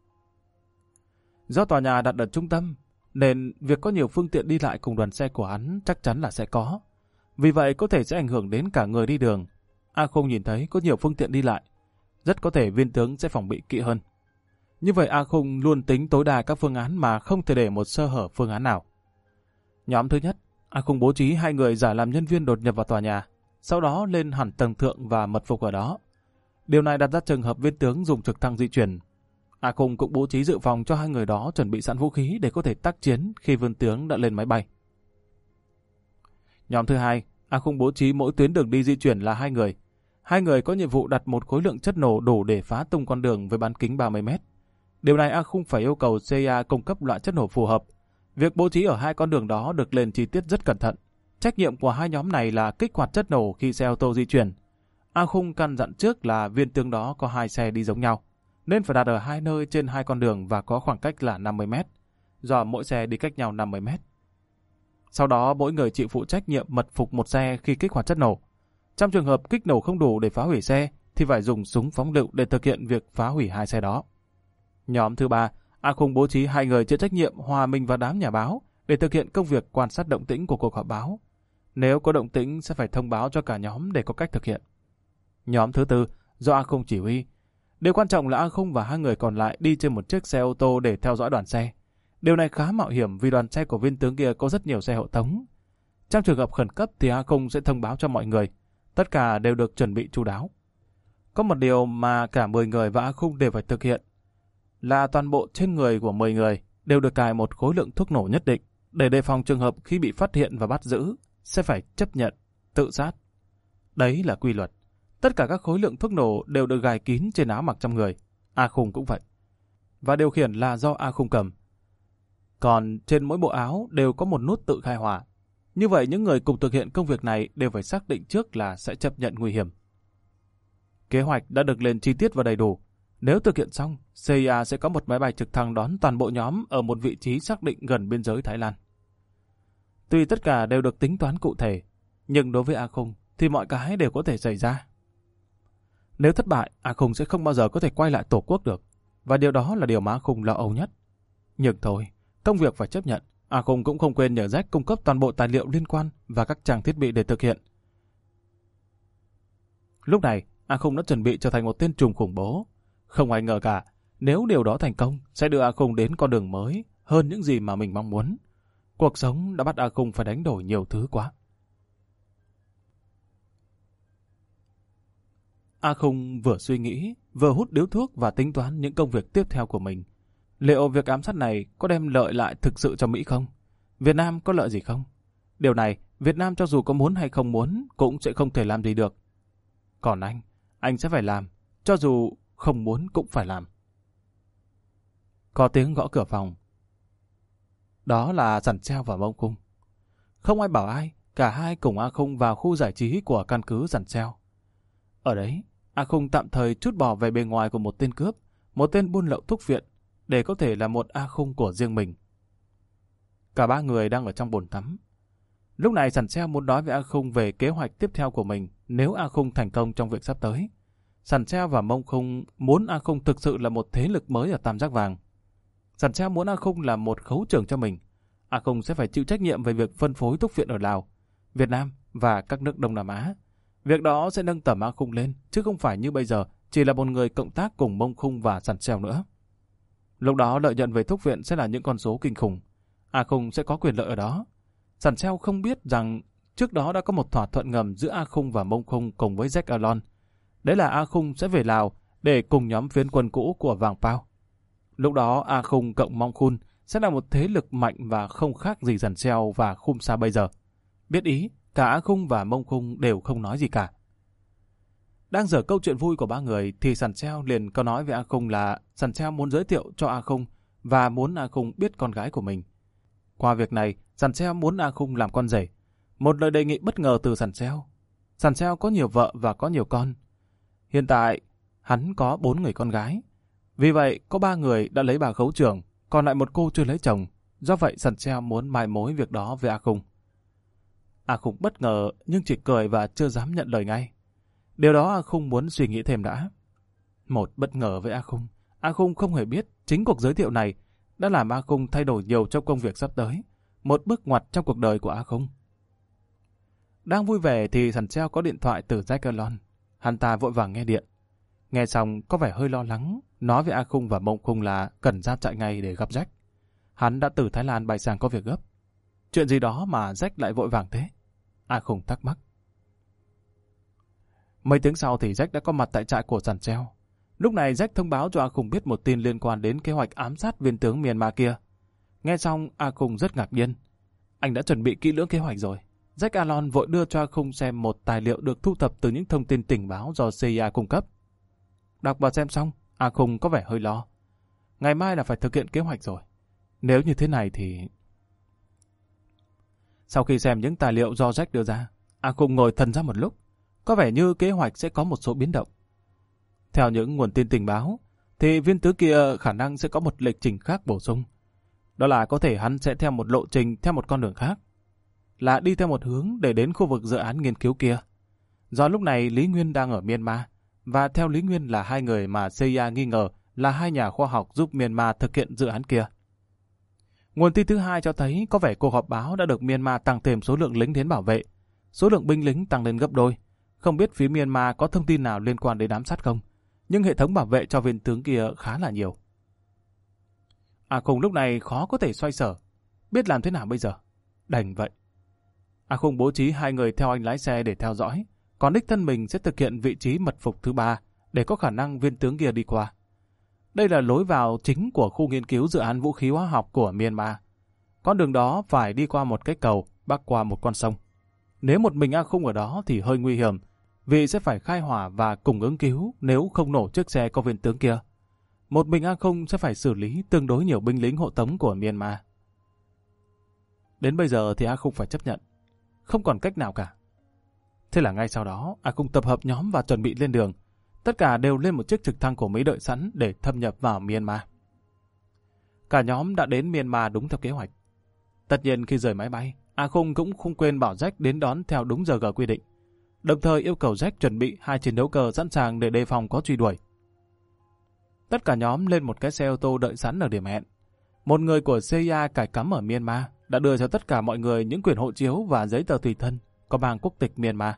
Do tòa nhà đặt ở trung tâm, nên việc có nhiều phương tiện đi lại cùng đoàn xe của hắn chắc chắn là sẽ có. Vì vậy có thể sẽ ảnh hưởng đến cả người đi đường. A Khung nhìn thấy có nhiều phương tiện đi lại, rất có thể viên tướng sẽ phòng bị kỹ hơn. Như vậy A Khung luôn tính tối đa các phương án mà không thể để một sơ hở phương án nào. Nhóm thứ nhất, A Khung bố trí hai người giả làm nhân viên đột nhập vào tòa nhà, sau đó lên hẳn tầng thượng và mật phục ở đó. Điều này đặt ra trường hợp viên tướng dùng trực thăng di chuyển. A Khung cũng bố trí dự phòng cho hai người đó chuẩn bị sẵn vũ khí để có thể tác chiến khi viên tướng đã lên máy bay. Nhóm thứ hai, A Khung bố trí mỗi tuyến đường đi di chuyển là hai người. Hai người có nhiệm vụ đặt một khối lượng chất nổ đủ để phá tung con đường với bán kính ba mươi mét. Điều này A Khung phải yêu cầu xê i a cung cấp loại chất nổ phù hợp. Việc bố trí ở hai con đường đó được lên chi tiết rất cẩn thận. Trách nhiệm của hai nhóm này là kích hoạt chất nổ khi xe ô tô di chuyển. A Khung căn dặn trước là viên tướng đó có hai xe đi giống nhau, nên phải đặt ở hai nơi trên hai con đường và có khoảng cách là năm mươi mét, do mỗi xe đi cách nhau năm mươi mét. Sau đó mỗi người chịu phụ trách nhiệm mật phục một xe khi kích hoạt chất nổ. Trong trường hợp kích nổ không đủ để phá hủy xe, thì phải dùng súng phóng lựu để thực hiện việc phá hủy hai xe đó. Nhóm thứ ba, A Khung bố trí hai người chịu trách nhiệm hòa mình vào đám nhà báo để thực hiện công việc quan sát động tĩnh của cuộc họp báo. Nếu có động tĩnh sẽ phải thông báo cho cả nhóm để có cách thực hiện. Nhóm thứ tư, do A Khung chỉ huy. Điều quan trọng là A Khung và hai người còn lại đi trên một chiếc xe ô tô để theo dõi đoàn xe. Điều này khá mạo hiểm vì đoàn xe của viên tướng kia có rất nhiều xe hộ tống. Trong trường hợp khẩn cấp thì A Khung sẽ thông báo cho mọi người. Tất cả đều được chuẩn bị chu đáo. Có một điều mà cả mười người và A Khung đều phải thực hiện là toàn bộ trên người của mười người đều được cài một khối lượng thuốc nổ nhất định để đề phòng trường hợp khi bị phát hiện và bắt giữ sẽ phải chấp nhận tự sát. Đấy là quy luật. Tất cả các khối lượng thuốc nổ đều được gài kín trên áo mặc trong người. A Khung cũng vậy. Và điều khiển là do A Khung cầm. Còn trên mỗi bộ áo đều có một nút tự khai hỏa. Như vậy những người cùng thực hiện công việc này đều phải xác định trước là sẽ chấp nhận nguy hiểm. Kế hoạch đã được lên chi tiết và đầy đủ. Nếu thực hiện xong, xê i a sẽ có một máy bay trực thăng đón toàn bộ nhóm ở một vị trí xác định gần biên giới Thái Lan. Tuy tất cả đều được tính toán cụ thể, nhưng đối với A Khung thì mọi cái đều có thể xảy ra. Nếu thất bại, A Khung sẽ không bao giờ có thể quay lại Tổ quốc được, và điều đó là điều mà A Khung lo âu nhất. Nhưng thôi, công việc phải chấp nhận. A Khung cũng không quên nhờ Jack cung cấp toàn bộ tài liệu liên quan và các trang thiết bị để thực hiện. Lúc này, A Khung đã chuẩn bị trở thành một tên trùm khủng bố. Không ai ngờ cả, nếu điều đó thành công, sẽ đưa A Khung đến con đường mới hơn những gì mà mình mong muốn. Cuộc sống đã bắt A Khung phải đánh đổi nhiều thứ quá. A Khung vừa suy nghĩ, vừa hút điếu thuốc và tính toán những công việc tiếp theo của mình. Liệu việc ám sát này có đem lợi lại thực sự cho Mỹ không? Việt Nam có lợi gì không? Điều này, Việt Nam cho dù có muốn hay không muốn, cũng sẽ không thể làm gì được. Còn anh, anh sẽ phải làm, cho dù không muốn cũng phải làm. Có tiếng gõ cửa phòng. Đó là Dằn Treo và Mông Khung. Không ai bảo ai, cả hai cùng A Khung vào khu giải trí của căn cứ Dằn Treo. Ở đấy, A Khung tạm thời trút bỏ về bề ngoài của một tên cướp, một tên buôn lậu thuốc viện, để có thể là một A Khung của riêng mình. Cả ba người đang ở trong bồn tắm. Lúc này Sẵn Seo muốn nói với A Khung về kế hoạch tiếp theo của mình nếu A Khung thành công trong việc sắp tới. Sẵn Seo và Mông Khung muốn A Khung thực sự là một thế lực mới ở Tam Giác Vàng. Sẵn Seo muốn A Khung là một khấu trưởng cho mình. A Khung sẽ phải chịu trách nhiệm về việc phân phối thuốc viện ở Lào, Việt Nam và các nước Đông Nam Á. Việc đó sẽ nâng tầm A Khung lên, chứ không phải như bây giờ chỉ là một người cộng tác cùng Mông Khung và Sẵn Seo nữa. Lúc đó lợi nhuận về thuốc viện sẽ là những con số kinh khủng. A Khung sẽ có quyền lợi ở đó. Sẵn Seo không biết rằng trước đó đã có một thỏa thuận ngầm giữa A Khung và Mông Khung cùng với Jack Alon. Đấy là A Khung sẽ về Lào để cùng nhóm phiến quân cũ của Vàng Pao. Lúc đó A Khung cộng Mông Khun sẽ là một thế lực mạnh và không khác gì Sẵn Seo và Khum Sa bây giờ. Biết ý, cả A Khung và Mông Khung đều không nói gì cả. Đang dở câu chuyện vui của ba người thì Sẵn Seo liền có nói với A Khung là Sẵn Seo muốn giới thiệu cho A Khung và muốn A Khung biết con gái của mình. Qua việc này, Sẵn Seo muốn A Khung làm con rể. Một lời đề nghị bất ngờ từ Sẵn Seo. Sẵn Seo có nhiều vợ và có nhiều con. Hiện tại, hắn có bốn người con gái. Vì vậy, có ba người đã lấy bà khấu trưởng, còn lại một cô chưa lấy chồng. Do vậy, Sẵn Seo muốn mai mối việc đó với A Khung. A Khung bất ngờ nhưng chỉ cười và chưa dám nhận lời ngay. Điều đó A Khung muốn suy nghĩ thêm đã. Một bất ngờ với A Khung. A Khung không hề biết chính cuộc giới thiệu này đã làm A Khung thay đổi nhiều trong công việc sắp tới. Một bước ngoặt trong cuộc đời của A Khung. Đang vui vẻ thì Sẵn Seo có điện thoại từ Jack Alon. Hắn ta vội vàng nghe điện. Nghe xong có vẻ hơi lo lắng, nói với A Khung và Mông Khung là cần ra trại ngay để gặp Jack. Hắn đã từ Thái Lan bay sang có việc gấp. Chuyện gì đó mà Jack lại vội vàng thế? A Khung thắc mắc. Mấy tiếng sau thì Jack đã có mặt tại trại của Sẵn Seo. Lúc này Jack thông báo cho A Khung biết một tin liên quan đến kế hoạch ám sát viên tướng Myanmar kia. Nghe xong A Khung rất ngạc nhiên. Anh đã chuẩn bị kỹ lưỡng kế hoạch rồi. Jack Alon vội đưa cho A Khung xem một tài liệu được thu thập từ những thông tin tình báo do xê i a cung cấp. Đọc và xem xong, A Khung có vẻ hơi lo. Ngày mai là phải thực hiện kế hoạch rồi. Nếu như thế này thì... Sau khi xem những tài liệu do Jack đưa ra, A Khung ngồi thần ra một lúc. Có vẻ như kế hoạch sẽ có một số biến động. Theo những nguồn tin tình báo, thì viên tướng kia khả năng sẽ có một lịch trình khác bổ sung. Đó là có thể hắn sẽ theo một lộ trình theo một con đường khác. Là đi theo một hướng để đến khu vực dự án nghiên cứu kia. Do lúc này Lý Nguyên đang ở Myanmar, và theo Lý Nguyên là hai người mà xê i a nghi ngờ là hai nhà khoa học giúp Myanmar thực hiện dự án kia. Nguồn tin thứ hai cho thấy có vẻ cuộc họp báo đã được Myanmar tăng thêm số lượng lính đến bảo vệ. Số lượng binh lính tăng lên gấp đôi. Không biết phía Myanmar có thông tin nào liên quan đến ám sát không, nhưng hệ thống bảo vệ cho viên tướng kia khá là nhiều. A Khung lúc này khó có thể xoay sở. Biết làm thế nào bây giờ? Đành vậy. A Khung bố trí hai người theo anh lái xe để theo dõi, còn đích thân mình sẽ thực hiện vị trí mật phục thứ ba để có khả năng viên tướng kia đi qua. Đây là lối vào chính của khu nghiên cứu dự án vũ khí hóa học của Myanmar. Con đường đó phải đi qua một cái cầu, bắc qua một con sông. Nếu một mình A Khung ở đó thì hơi nguy hiểm, vì sẽ phải khai hỏa và cùng ứng cứu nếu không nổ chiếc xe có viên tướng kia. Một mình A Khung sẽ phải xử lý tương đối nhiều binh lính hộ tống của Myanmar. Đến bây giờ thì A Khung phải chấp nhận. Không còn cách nào cả. Thế là ngay sau đó, A Khung tập hợp nhóm và chuẩn bị lên đường. Tất cả đều lên một chiếc trực thăng của Mỹ đợi sẵn để thâm nhập vào Myanmar. Cả nhóm đã đến Myanmar đúng theo kế hoạch. Tất nhiên khi rời máy bay, A Khung cũng không quên bảo Jack đến đón theo đúng giờ gờ quy định. Đồng thời yêu cầu Jack chuẩn bị hai chiến đấu cơ sẵn sàng để đề phòng có truy đuổi. Tất cả nhóm lên một cái xe ô tô đợi sẵn ở điểm hẹn. Một người của xê i a cài cắm ở Myanmar đã đưa cho tất cả mọi người những quyển hộ chiếu và giấy tờ tùy thân có mang quốc tịch Myanmar.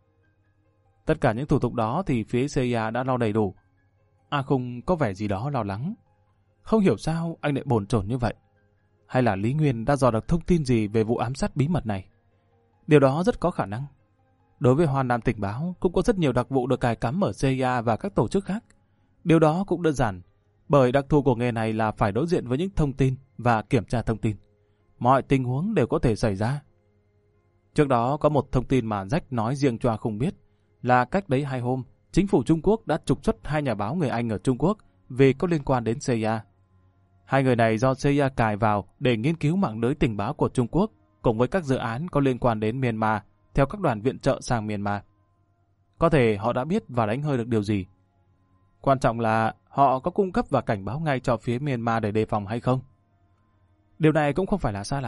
Tất cả những thủ tục đó thì phía xê i a đã lo đầy đủ. A Khung có vẻ gì đó lo lắng. Không hiểu sao anh lại bồn chồn như vậy. Hay là Lý Nguyên đã dò được thông tin gì về vụ ám sát bí mật này? Điều đó rất có khả năng. Đối với Hoa Nam tình báo cũng có rất nhiều đặc vụ được cài cắm ở xê i a và các tổ chức khác. Điều đó cũng đơn giản, bởi đặc thù của nghề này là phải đối diện với những thông tin và kiểm tra thông tin. Mọi tình huống đều có thể xảy ra. Trước đó có một thông tin mà Jack nói riêng cho A Khung biết là cách đấy hai hôm, chính phủ Trung Quốc đã trục xuất hai nhà báo người Anh ở Trung Quốc vì có liên quan đến xê i a. Hai người này do xê i a cài vào để nghiên cứu mạng lưới tình báo của Trung Quốc cùng với các dự án có liên quan đến Myanmar theo các đoàn viện trợ sang Myanmar. Có thể họ đã biết và đánh hơi được điều gì. Quan trọng là họ có cung cấp và cảnh báo ngay cho phía Myanmar để đề phòng hay không. Điều này cũng không phải là xa lạ.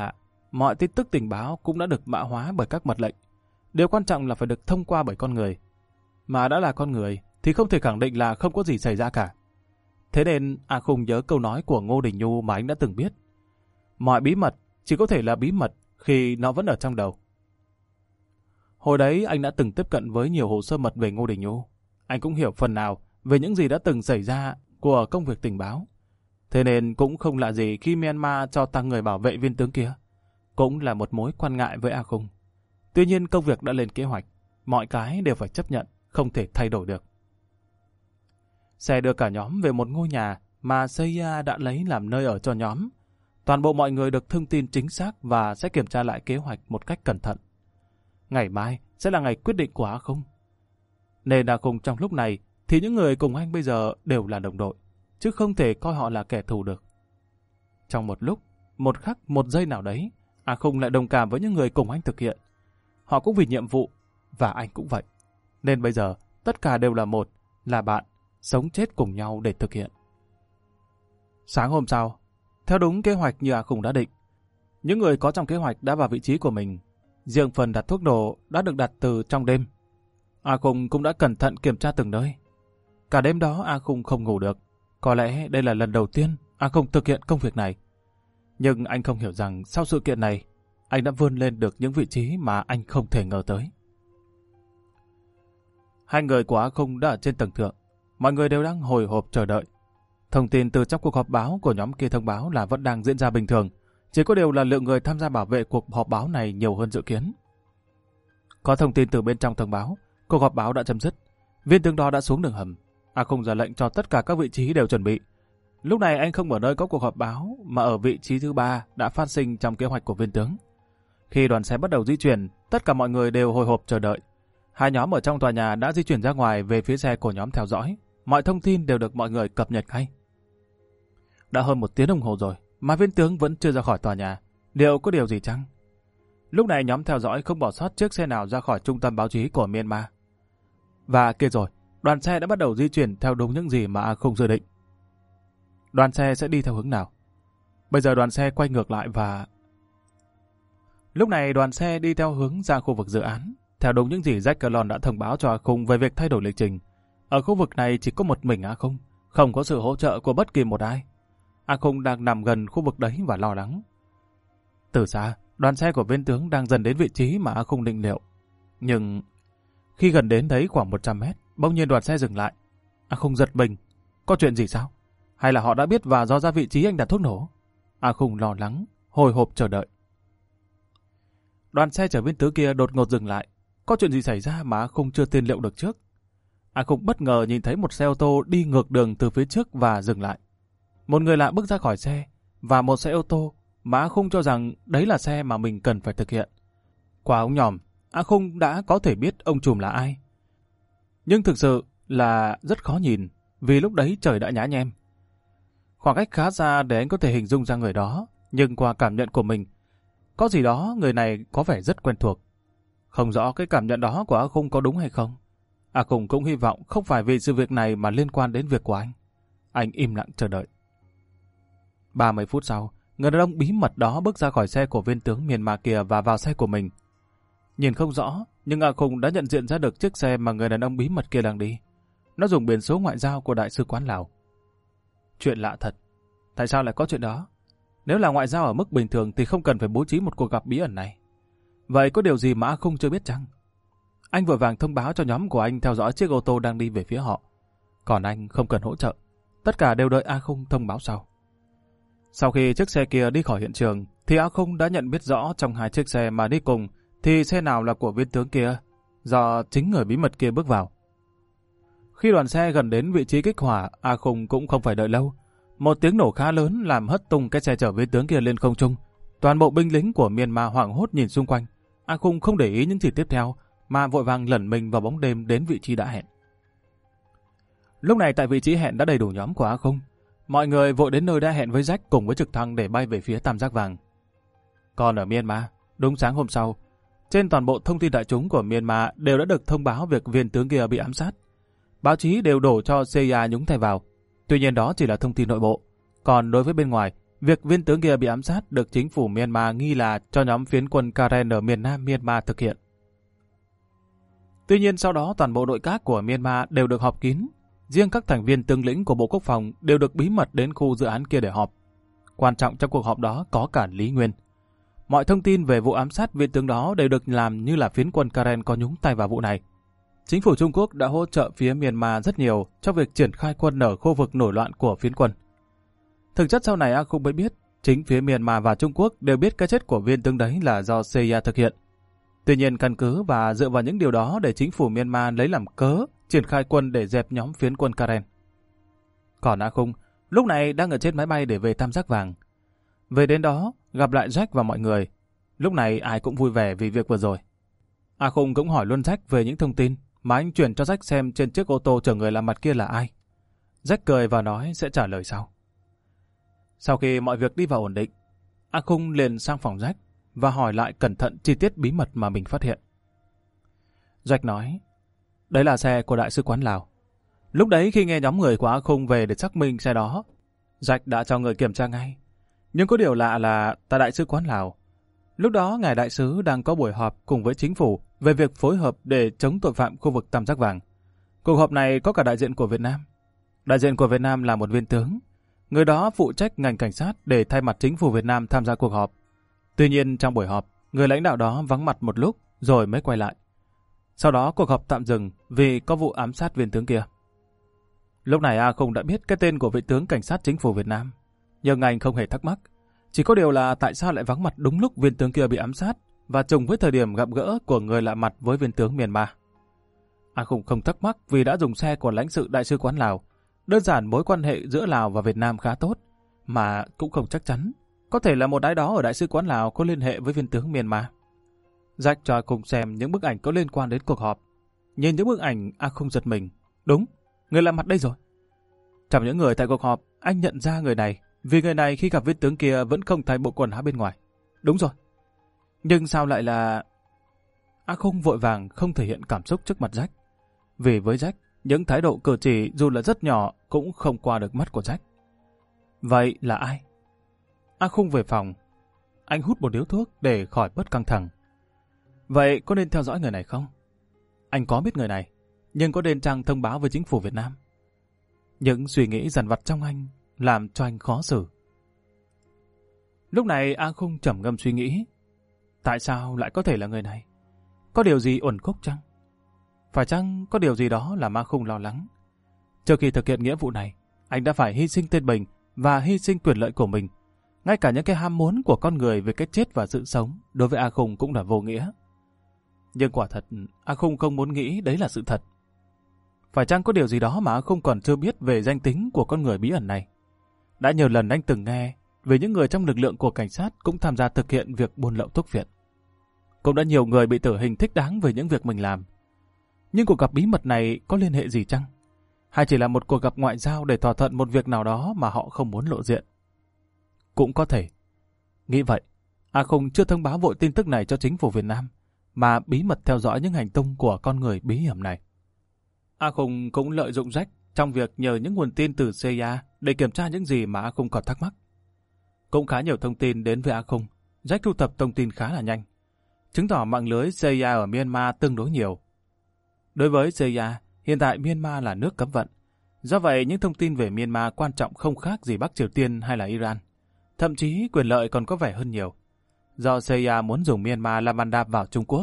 mọi tin tức tình báo cũng đã được mã hóa bởi các mật lệnh. Điều quan trọng là phải được thông qua bởi con người. Mà đã là con người thì không thể khẳng định là không có gì xảy ra cả. Thế nên A Khung nhớ câu nói của Ngô Đình Nhu mà anh đã từng biết. Mọi bí mật chỉ có thể là bí mật khi nó vẫn ở trong đầu. Hồi đấy anh đã từng tiếp cận với nhiều hồ sơ mật về Ngô Đình Nhu. Anh cũng hiểu phần nào về những gì đã từng xảy ra của công việc tình báo. Thế nên cũng không lạ gì khi Myanmar cho tăng người bảo vệ viên tướng kia. Cũng là một mối quan ngại với A Khung. Tuy nhiên công việc đã lên kế hoạch. Mọi cái đều phải chấp nhận, không thể thay đổi được. Xe đưa cả nhóm về một ngôi nhà mà xê i a đã lấy làm nơi ở cho nhóm. Toàn bộ mọi người được thông tin chính xác và sẽ kiểm tra lại kế hoạch một cách cẩn thận. Ngày mai sẽ là ngày quyết định của A Khung. Nên A Khung trong lúc này thì những người cùng anh bây giờ đều là đồng đội, chứ không thể coi họ là kẻ thù được. Trong một lúc, một khắc, một giây nào đấy, A Khung lại đồng cảm với những người cùng anh thực hiện. Họ cũng vì nhiệm vụ, và anh cũng vậy. Nên bây giờ, tất cả đều là một, là bạn, sống chết cùng nhau để thực hiện. Sáng hôm sau, theo đúng kế hoạch như A Khung đã định, những người có trong kế hoạch đã vào vị trí của mình. Riêng phần đặt thuốc nổ đã được đặt từ trong đêm. A Khung cũng đã cẩn thận kiểm tra từng nơi. Cả đêm đó A Khung không ngủ được. Có lẽ đây là lần đầu tiên A Khung thực hiện công việc này. Nhưng anh không hiểu rằng sau sự kiện này, anh đã vươn lên được những vị trí mà anh không thể ngờ tới. Hai người của A Khung đã ở trên tầng thượng. Mọi người đều đang hồi hộp chờ đợi. Thông tin từ trong cuộc họp báo của nhóm kia thông báo là vẫn đang diễn ra bình thường. Chỉ có điều là lượng người tham gia bảo vệ cuộc họp báo này nhiều hơn dự kiến. Có thông tin từ bên trong thông báo, cuộc họp báo đã chấm dứt. Viên tướng đó đã xuống đường hầm. A Khung ra lệnh cho tất cả các vị trí đều chuẩn bị. Lúc này anh không ở nơi có cuộc họp báo, mà ở vị trí thứ ba đã phát sinh trong kế hoạch của viên tướng. Khi đoàn xe bắt đầu di chuyển, tất cả mọi người đều hồi hộp chờ đợi. Hai nhóm ở trong tòa nhà đã di chuyển ra ngoài về phía xe của nhóm theo dõi. Mọi thông tin đều được mọi người cập nhật ngay. Đã hơn một tiếng đồng hồ rồi, mà viên tướng vẫn chưa ra khỏi tòa nhà. Liệu có điều gì chăng? Lúc này nhóm theo dõi không bỏ sót chiếc xe nào ra khỏi trung tâm báo chí của Myanmar. Và kia rồi, đoàn xe đã bắt đầu di chuyển theo đúng những gì mà A Khung dự định. Đoàn xe sẽ đi theo hướng nào? Bây giờ đoàn xe quay ngược lại và... Lúc này đoàn xe đi theo hướng ra khu vực dự án, theo đúng những gì Jack Callon đã thông báo cho A Khung về việc thay đổi lịch trình. Ở khu vực này chỉ có một mình A Khung, không có sự hỗ trợ của bất kỳ một ai. A Khung đang nằm gần khu vực đấy và lo lắng. Từ xa, đoàn xe của viên tướng đang dần đến vị trí mà A Khung định liệu. Nhưng khi gần đến đấy khoảng một trăm mét, bỗng nhiên đoàn xe dừng lại. A Khung giật mình. Có chuyện gì sao? Hay là họ đã biết và do ra vị trí anh đặt thuốc nổ? A Khung lo lắng, hồi hộp chờ đợi. Đoàn xe chở viên tướng kia đột ngột dừng lại. Có chuyện gì xảy ra mà A Khung chưa tiên liệu được trước? A Khung bất ngờ nhìn thấy một xe ô tô đi ngược đường từ phía trước và dừng lại. Một người lạ bước ra khỏi xe và một xe ô tô mà A Khung cho rằng đấy là xe mà mình cần phải thực hiện. Qua ống nhòm, A Khung đã có thể biết ông trùm là ai. Nhưng thực sự là rất khó nhìn vì lúc đấy trời đã nhá nhem. Khoảng cách khá xa để anh có thể hình dung ra người đó, nhưng qua cảm nhận của mình, có gì đó người này có vẻ rất quen thuộc. Không rõ cái cảm nhận đó của A Khung có đúng hay không. A Khung cũng hy vọng không phải vì sự việc này mà liên quan đến việc của anh. Anh im lặng chờ đợi. ba mươi phút sau, người đàn ông bí mật đó bước ra khỏi xe của viên tướng Myanmar kia và vào xe của mình. Nhìn không rõ, nhưng A Khung đã nhận diện ra được chiếc xe mà người đàn ông bí mật kia đang đi. Nó dùng biển số ngoại giao của Đại sứ quán Lào. Chuyện lạ thật. Tại sao lại có chuyện đó? Nếu là ngoại giao ở mức bình thường thì không cần phải bố trí một cuộc gặp bí ẩn này. Vậy có điều gì mà A Khung chưa biết chăng? Anh vội vàng thông báo cho nhóm của anh theo dõi chiếc ô tô đang đi về phía họ. Còn anh không cần hỗ trợ. Tất cả đều đợi A Khung thông báo sau. Sau khi chiếc xe kia đi khỏi hiện trường, thì A Khung đã nhận biết rõ trong hai chiếc xe mà đi cùng thì xe nào là của viên tướng kia, do chính người bí mật kia bước vào. Khi đoàn xe gần đến vị trí kích hỏa, A Khung cũng không phải đợi lâu. Một tiếng nổ khá lớn làm hất tung cái xe chở viên tướng kia lên không trung. Toàn bộ binh lính của Myanmar hoảng hốt nhìn xung quanh. A Khung không để ý những gì tiếp theo, mà vội vàng lẩn mình vào bóng đêm đến vị trí đã hẹn. Lúc này tại vị trí hẹn đã đầy đủ nhóm của A Khung. Mọi người vội đến nơi đã hẹn với Jack cùng với trực thăng để bay về phía Tam Giác Vàng. Còn ở Myanmar, đúng sáng hôm sau, trên toàn bộ thông tin đại chúng của Myanmar đều đã được thông báo việc viên tướng kia bị ám sát. Báo chí đều đổ cho xê i a nhúng tay vào. Tuy nhiên đó chỉ là thông tin nội bộ. Còn đối với bên ngoài, Việc viên tướng kia bị ám sát được chính phủ Myanmar nghi là cho nhóm phiến quân Karen ở miền Nam Myanmar thực hiện. Tuy nhiên sau đó toàn bộ nội các của Myanmar đều được họp kín, riêng các thành viên tướng lĩnh của Bộ Quốc phòng đều được bí mật đến khu dự án kia để họp. Quan trọng trong cuộc họp đó có cả Lý Nguyên. Mọi thông tin về vụ ám sát viên tướng đó đều được làm như là phiến quân Karen có nhúng tay vào vụ này. Chính phủ Trung Quốc đã hỗ trợ phía Myanmar rất nhiều cho việc triển khai quân ở khu vực nổi loạn của phiến quân. Thực chất sau này A Khung mới biết, chính phía Myanmar và Trung Quốc đều biết cái chết của viên tướng đấy là do xê i a thực hiện. Tuy nhiên căn cứ và dựa vào những điều đó để chính phủ Myanmar lấy làm cớ triển khai quân để dẹp nhóm phiến quân Karen. Còn A Khung lúc này đang ở trên máy bay để về Tam Giác Vàng. Về đến đó, gặp lại Jack và mọi người. Lúc này ai cũng vui vẻ vì việc vừa rồi. A Khung cũng hỏi luôn Jack về những thông tin mà anh chuyển cho Jack xem trên chiếc ô tô chở người lạ mặt kia là ai. Jack cười và nói sẽ trả lời sau. Sau khi mọi việc đi vào ổn định, A Khung liền sang phòng Jack và hỏi lại cẩn thận chi tiết bí mật mà mình phát hiện. Jack nói, đấy là xe của Đại sứ quán Lào. Lúc đấy khi nghe nhóm người của A Khung về để xác minh xe đó, Jack đã cho người kiểm tra ngay. Nhưng có điều lạ là tại Đại sứ quán Lào, lúc đó ngài đại sứ đang có buổi họp cùng với chính phủ về việc phối hợp để chống tội phạm khu vực Tam Giác Vàng. Cuộc họp này có cả đại diện của Việt Nam. Đại diện của Việt Nam là một viên tướng. Người đó phụ trách ngành cảnh sát để thay mặt chính phủ Việt Nam tham gia cuộc họp. Tuy nhiên trong buổi họp, người lãnh đạo đó vắng mặt một lúc rồi mới quay lại. Sau đó cuộc họp tạm dừng vì có vụ ám sát viên tướng kia. Lúc này A Khung đã biết cái tên của vị tướng cảnh sát chính phủ Việt Nam. Nhưng anh không hề thắc mắc. Chỉ có điều là tại sao lại vắng mặt đúng lúc viên tướng kia bị ám sát và trùng với thời điểm gặp gỡ của người lạ mặt với viên tướng Myanmar. A Khung không thắc mắc vì đã dùng xe của lãnh sự Đại sứ quán Lào. Đơn giản mối quan hệ giữa Lào và Việt Nam khá tốt, mà cũng không chắc chắn. Có thể là một ai đó ở Đại sứ quán Lào có liên hệ với viên tướng Myanmar. Jack cho A Khung xem những bức ảnh có liên quan đến cuộc họp. Nhìn những bức ảnh, A Khung giật mình. Đúng, người lạ mặt đây rồi. Trong những người tại cuộc họp, anh nhận ra người này, vì người này khi gặp viên tướng kia vẫn không thay bộ quần áo bên ngoài. Đúng rồi. Nhưng sao lại là... A Khung vội vàng không thể hiện cảm xúc trước mặt Jack. Vì với Jack, những thái độ cử chỉ dù là rất nhỏ cũng không qua được mắt của Jack. Vậy là ai? A Khung về phòng. Anh hút một điếu thuốc để khỏi bớt căng thẳng. Vậy có nên theo dõi người này không? Anh có biết người này, nhưng có nên chăng thông báo với chính phủ Việt Nam? Những suy nghĩ dằn vặt trong anh làm cho anh khó xử. Lúc này A Khung trầm ngâm suy nghĩ. Tại sao lại có thể là người này? Có điều gì uẩn khúc chăng? Phải chăng có điều gì đó làm A Khung lo lắng? Trước khi thực hiện nghĩa vụ này, anh đã phải hy sinh tên mình và hy sinh quyền lợi của mình. Ngay cả những cái ham muốn của con người về cái chết và sự sống đối với A Khung cũng là vô nghĩa. Nhưng quả thật, A Khung không muốn nghĩ đấy là sự thật. Phải chăng có điều gì đó mà A Khung còn chưa biết về danh tính của con người bí ẩn này? Đã nhiều lần anh từng nghe về những người trong lực lượng của cảnh sát cũng tham gia thực hiện việc buôn lậu thuốc viện. Cũng đã nhiều người bị tử hình thích đáng về những việc mình làm. Nhưng cuộc gặp bí mật này có liên hệ gì chăng? Hay chỉ là một cuộc gặp ngoại giao để thỏa thuận một việc nào đó mà họ không muốn lộ diện? Cũng có thể. Nghĩ vậy, A Khung chưa thông báo vội tin tức này cho chính phủ Việt Nam, mà bí mật theo dõi những hành tung của con người bí hiểm này. A Khung cũng lợi dụng Jack trong việc nhờ những nguồn tin từ xê i a để kiểm tra những gì mà A Khung còn thắc mắc. Cũng khá nhiều thông tin đến với A Khung, Jack thu thập thông tin khá là nhanh, chứng tỏ mạng lưới xê i a ở Myanmar tương đối nhiều. Đối với xê i a, hiện tại Myanmar là nước cấm vận. Do vậy, những thông tin về Myanmar quan trọng không khác gì Bắc Triều Tiên hay là Iran. Thậm chí quyền lợi còn có vẻ hơn nhiều. Do xê i a muốn dùng Myanmar làm bàn đạp vào Trung Quốc.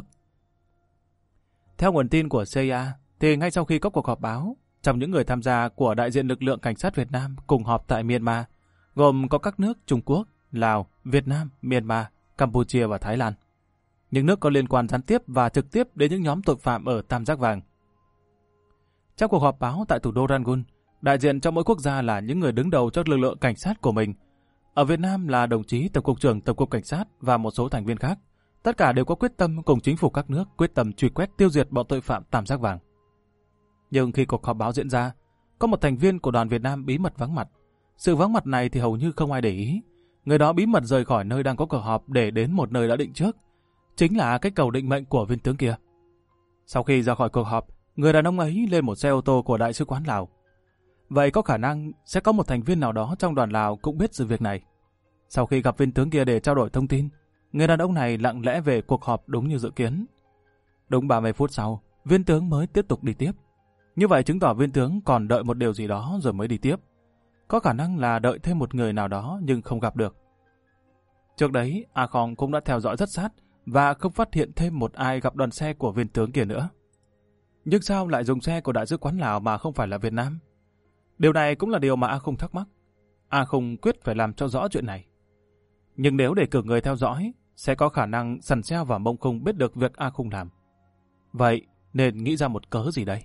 Theo nguồn tin của xê i a, thì ngay sau khi có cuộc họp báo, trong những người tham gia của đại diện lực lượng cảnh sát Việt Nam cùng họp tại Myanmar, gồm có các nước Trung Quốc, Lào, Việt Nam, Myanmar, Campuchia và Thái Lan. Những nước có liên quan gián tiếp và trực tiếp đến những nhóm tội phạm ở Tam Giác Vàng. Trong cuộc họp báo tại thủ đô Rangoon, đại diện cho mỗi quốc gia là những người đứng đầu cho lực lượng cảnh sát của mình. Ở Việt Nam là đồng chí Tổng cục trưởng Tổng cục Cảnh sát và một số thành viên khác. Tất cả đều có quyết tâm cùng chính phủ các nước quyết tâm truy quét tiêu diệt bọn tội phạm Tam Giác Vàng. Nhưng khi cuộc họp báo diễn ra, có một thành viên của đoàn Việt Nam bí mật vắng mặt. Sự vắng mặt này thì hầu như không ai để ý. Người đó bí mật rời khỏi nơi đang có cuộc họp để đến một nơi đã định trước. Chính là cái cầu định mệnh của viên tướng kia. Sau khi ra khỏi cuộc họp, người đàn ông ấy lên một xe ô tô của Đại sứ quán Lào. Vậy có khả năng sẽ có một thành viên nào đó trong đoàn Lào cũng biết sự việc này. Sau khi gặp viên tướng kia để trao đổi thông tin, người đàn ông này lặng lẽ về cuộc họp đúng như dự kiến. Đúng ba mươi phút sau, viên tướng mới tiếp tục đi tiếp. Như vậy chứng tỏ viên tướng còn đợi một điều gì đó rồi mới đi tiếp. Có khả năng là đợi thêm một người nào đó nhưng không gặp được. Trước đấy, A Khong cũng đã theo dõi rất sát và không phát hiện thêm một ai gặp đoàn xe của viên tướng kia nữa. Nhưng sao lại dùng xe của đại sứ quán Lào mà không phải là Việt Nam? Điều này cũng là điều mà A Khong thắc mắc. A Khong quyết phải làm cho rõ chuyện này. Nhưng nếu để cử người theo dõi, sẽ có khả năng Sần Seo và Mông Khung biết được việc A Khong làm. Vậy nên nghĩ ra một cớ gì đây?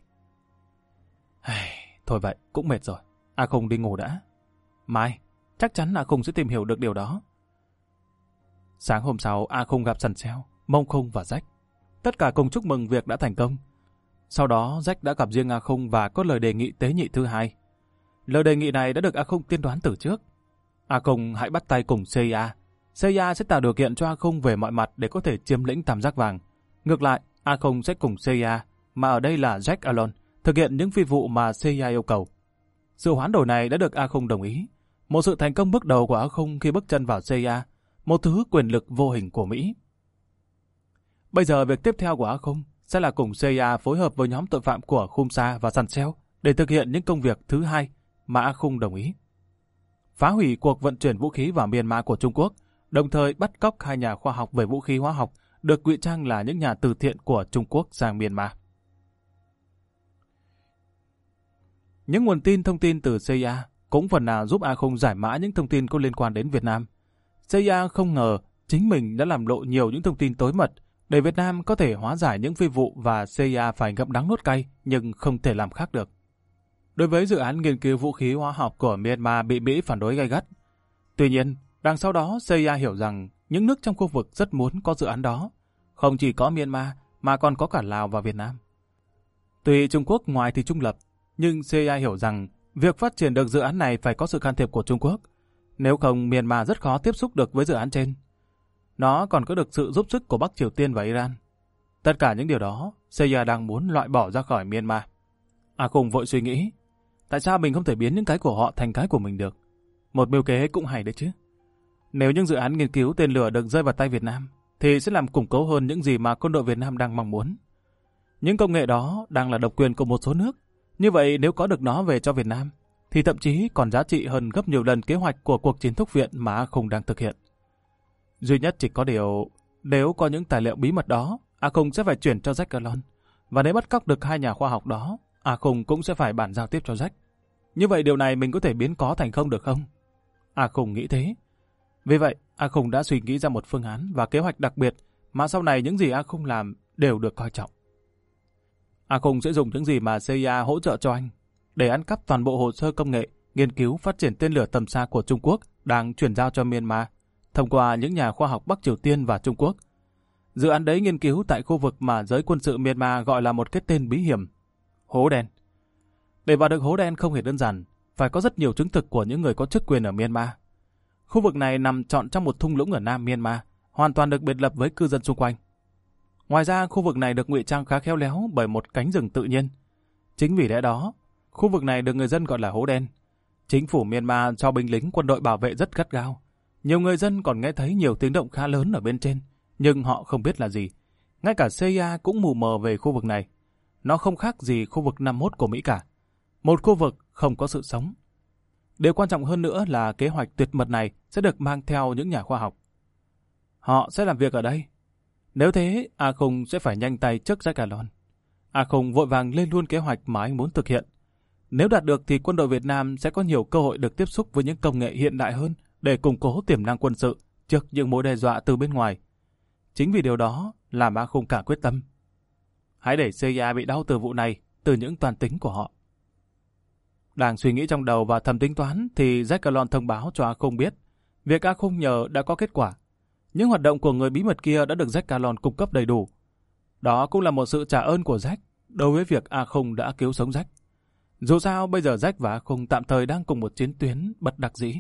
Thôi vậy, cũng mệt rồi. A Khong đi ngủ đã. Mai, chắc chắn A Khong sẽ tìm hiểu được điều đó. Sáng hôm sau, A Khong gặp Sần Seo, Mông Khung và Jack. Tất cả cùng chúc mừng việc đã thành công. Sau đó, Jack đã gặp riêng A Khong và có lời đề nghị tế nhị thứ hai. Lời đề nghị này đã được A Khong tiên đoán từ trước. A Khong hãy bắt tay cùng xê i a. xê i a sẽ tạo điều kiện cho A Khong về mọi mặt để có thể chiếm lĩnh Tam Giác Vàng. Ngược lại, A Khong sẽ cùng xê i a, mà ở đây là Jack Alon, thực hiện những phi vụ mà xê i a yêu cầu. Sự hoán đổi này đã được A Khong đồng ý. Một sự thành công bước đầu của A Khong khi bước chân vào xê i a, một thứ quyền lực vô hình của Mỹ. Bây giờ việc tiếp theo của A Khong sẽ là cùng xê i a phối hợp với nhóm tội phạm của Khum Sa và Sần Seo để thực hiện những công việc thứ hai mà A Khong đồng ý. Phá hủy cuộc vận chuyển vũ khí vào Myanmar của Trung Quốc, đồng thời bắt cóc hai nhà khoa học về vũ khí hóa học được ngụy trang là những nhà từ thiện của Trung Quốc sang Myanmar. Những nguồn tin thông tin từ xê i a cũng phần nào giúp A Khong giải mã những thông tin có liên quan đến Việt Nam. xê i a không ngờ chính mình đã làm lộ nhiều những thông tin tối mật để Việt Nam có thể hóa giải những phi vụ và xê i a phải ngậm đắng nuốt cay nhưng không thể làm khác được. Đối với dự án nghiên cứu vũ khí hóa học của Myanmar bị Mỹ phản đối gay gắt. Tuy nhiên, đằng sau đó xê i a hiểu rằng những nước trong khu vực rất muốn có dự án đó. Không chỉ có Myanmar mà còn có cả Lào và Việt Nam. Tuy Trung Quốc ngoài thì trung lập, nhưng xê i a hiểu rằng việc phát triển được dự án này phải có sự can thiệp của Trung Quốc. Nếu không, Myanmar rất khó tiếp xúc được với dự án trên. Nó còn có được sự giúp sức của Bắc Triều Tiên và Iran. Tất cả những điều đó, xê i a đang muốn loại bỏ ra khỏi Myanmar. A Khong vội suy nghĩ, tại sao mình không thể biến những cái của họ thành cái của mình được? Một mưu kế cũng hay đấy chứ. Nếu những dự án nghiên cứu tên lửa được rơi vào tay Việt Nam, thì sẽ làm củng cố hơn những gì mà quân đội Việt Nam đang mong muốn. Những công nghệ đó đang là độc quyền của một số nước. Như vậy nếu có được nó về cho Việt Nam, thì thậm chí còn giá trị hơn gấp nhiều lần kế hoạch của cuộc chiến thúc viện mà A Khong đang thực hiện. Duy nhất chỉ có điều, nếu có những tài liệu bí mật đó, A Khong sẽ phải chuyển cho Jack Alon. Và nếu bắt cóc được hai nhà khoa học đó, A Khong cũng sẽ phải bàn giao tiếp cho Jack. Như vậy điều này mình có thể biến có thành không được không? A Khong nghĩ thế. Vì vậy, A Khong đã suy nghĩ ra một phương án và kế hoạch đặc biệt mà sau này những gì A Khong làm đều được coi trọng. A Khong sẽ dùng những gì mà xê i a hỗ trợ cho anh để ăn cắp toàn bộ hồ sơ công nghệ nghiên cứu phát triển tên lửa tầm xa của Trung Quốc đang chuyển giao cho Myanmar thông qua những nhà khoa học Bắc Triều Tiên và Trung Quốc. Dự án đấy nghiên cứu tại khu vực mà giới quân sự Myanmar gọi là một cái tên bí hiểm, hố đen. Để vào được hố đen không hề đơn giản, phải có rất nhiều chứng thực của những người có chức quyền ở Myanmar. Khu vực này nằm trọn trong một thung lũng ở Nam Myanmar, hoàn toàn được biệt lập với cư dân xung quanh. Ngoài ra, khu vực này được ngụy trang khá khéo léo bởi một cánh rừng tự nhiên. Chính vì lẽ đó, khu vực này được người dân gọi là hố đen. Chính phủ Myanmar cho binh lính quân đội bảo vệ rất gắt gao. Nhiều người dân còn nghe thấy nhiều tiếng động khá lớn ở bên trên, nhưng họ không biết là gì. Ngay cả xê i a cũng mù mờ về khu vực này. Nó không khác gì khu vực năm mốt của Mỹ cả. Một khu vực không có sự sống. Điều quan trọng hơn nữa là kế hoạch tuyệt mật này sẽ được mang theo những nhà khoa học. Họ sẽ làm việc ở đây. Nếu thế, A Khong sẽ phải nhanh tay trước Jack Alon. A Khong vội vàng lên luôn kế hoạch mà anh muốn thực hiện. Nếu đạt được thì quân đội Việt Nam sẽ có nhiều cơ hội được tiếp xúc với những công nghệ hiện đại hơn để củng cố tiềm năng quân sự trước những mối đe dọa từ bên ngoài. Chính vì điều đó làm A Khong cả quyết tâm. Hãy để xê i a bị đau từ vụ này, từ những toan tính của họ. Đang suy nghĩ trong đầu và thầm tính toán thì Jack Alon thông báo cho A Khong biết việc A Khong nhờ đã có kết quả. Những hoạt động của người bí mật kia đã được Jack Alon cung cấp đầy đủ. Đó cũng là một sự trả ơn của Jack đối với việc A Khong đã cứu sống Jack. Dù sao bây giờ Jack và A Khong tạm thời đang cùng một chiến tuyến bất đắc dĩ.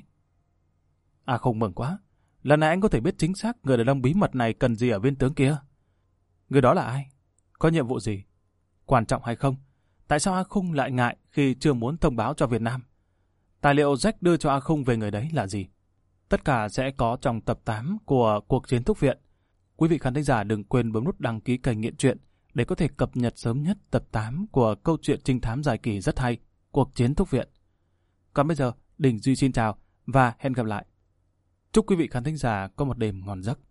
A Khong mừng quá. Lần này anh có thể biết chính xác người đàn ông bí mật này cần gì ở viên tướng kia. Người đó là ai? Có nhiệm vụ gì? Quan trọng hay không? Tại sao A Khong lại ngại khi chưa muốn thông báo cho Việt Nam? Tài liệu Jack đưa cho A Khong về người đấy là gì? Tất cả sẽ có trong tập tám của Cuộc Chiến Thuốc Viện. Quý vị khán thính giả đừng quên bấm nút đăng ký kênh Nghiện Truyện để có thể cập nhật sớm nhất tập tám của câu chuyện trinh thám dài kỳ rất hay Cuộc Chiến Thuốc Viện. Còn bây giờ, Đình Duy xin chào và hẹn gặp lại. Chúc quý vị khán thính giả có một đêm ngon giấc.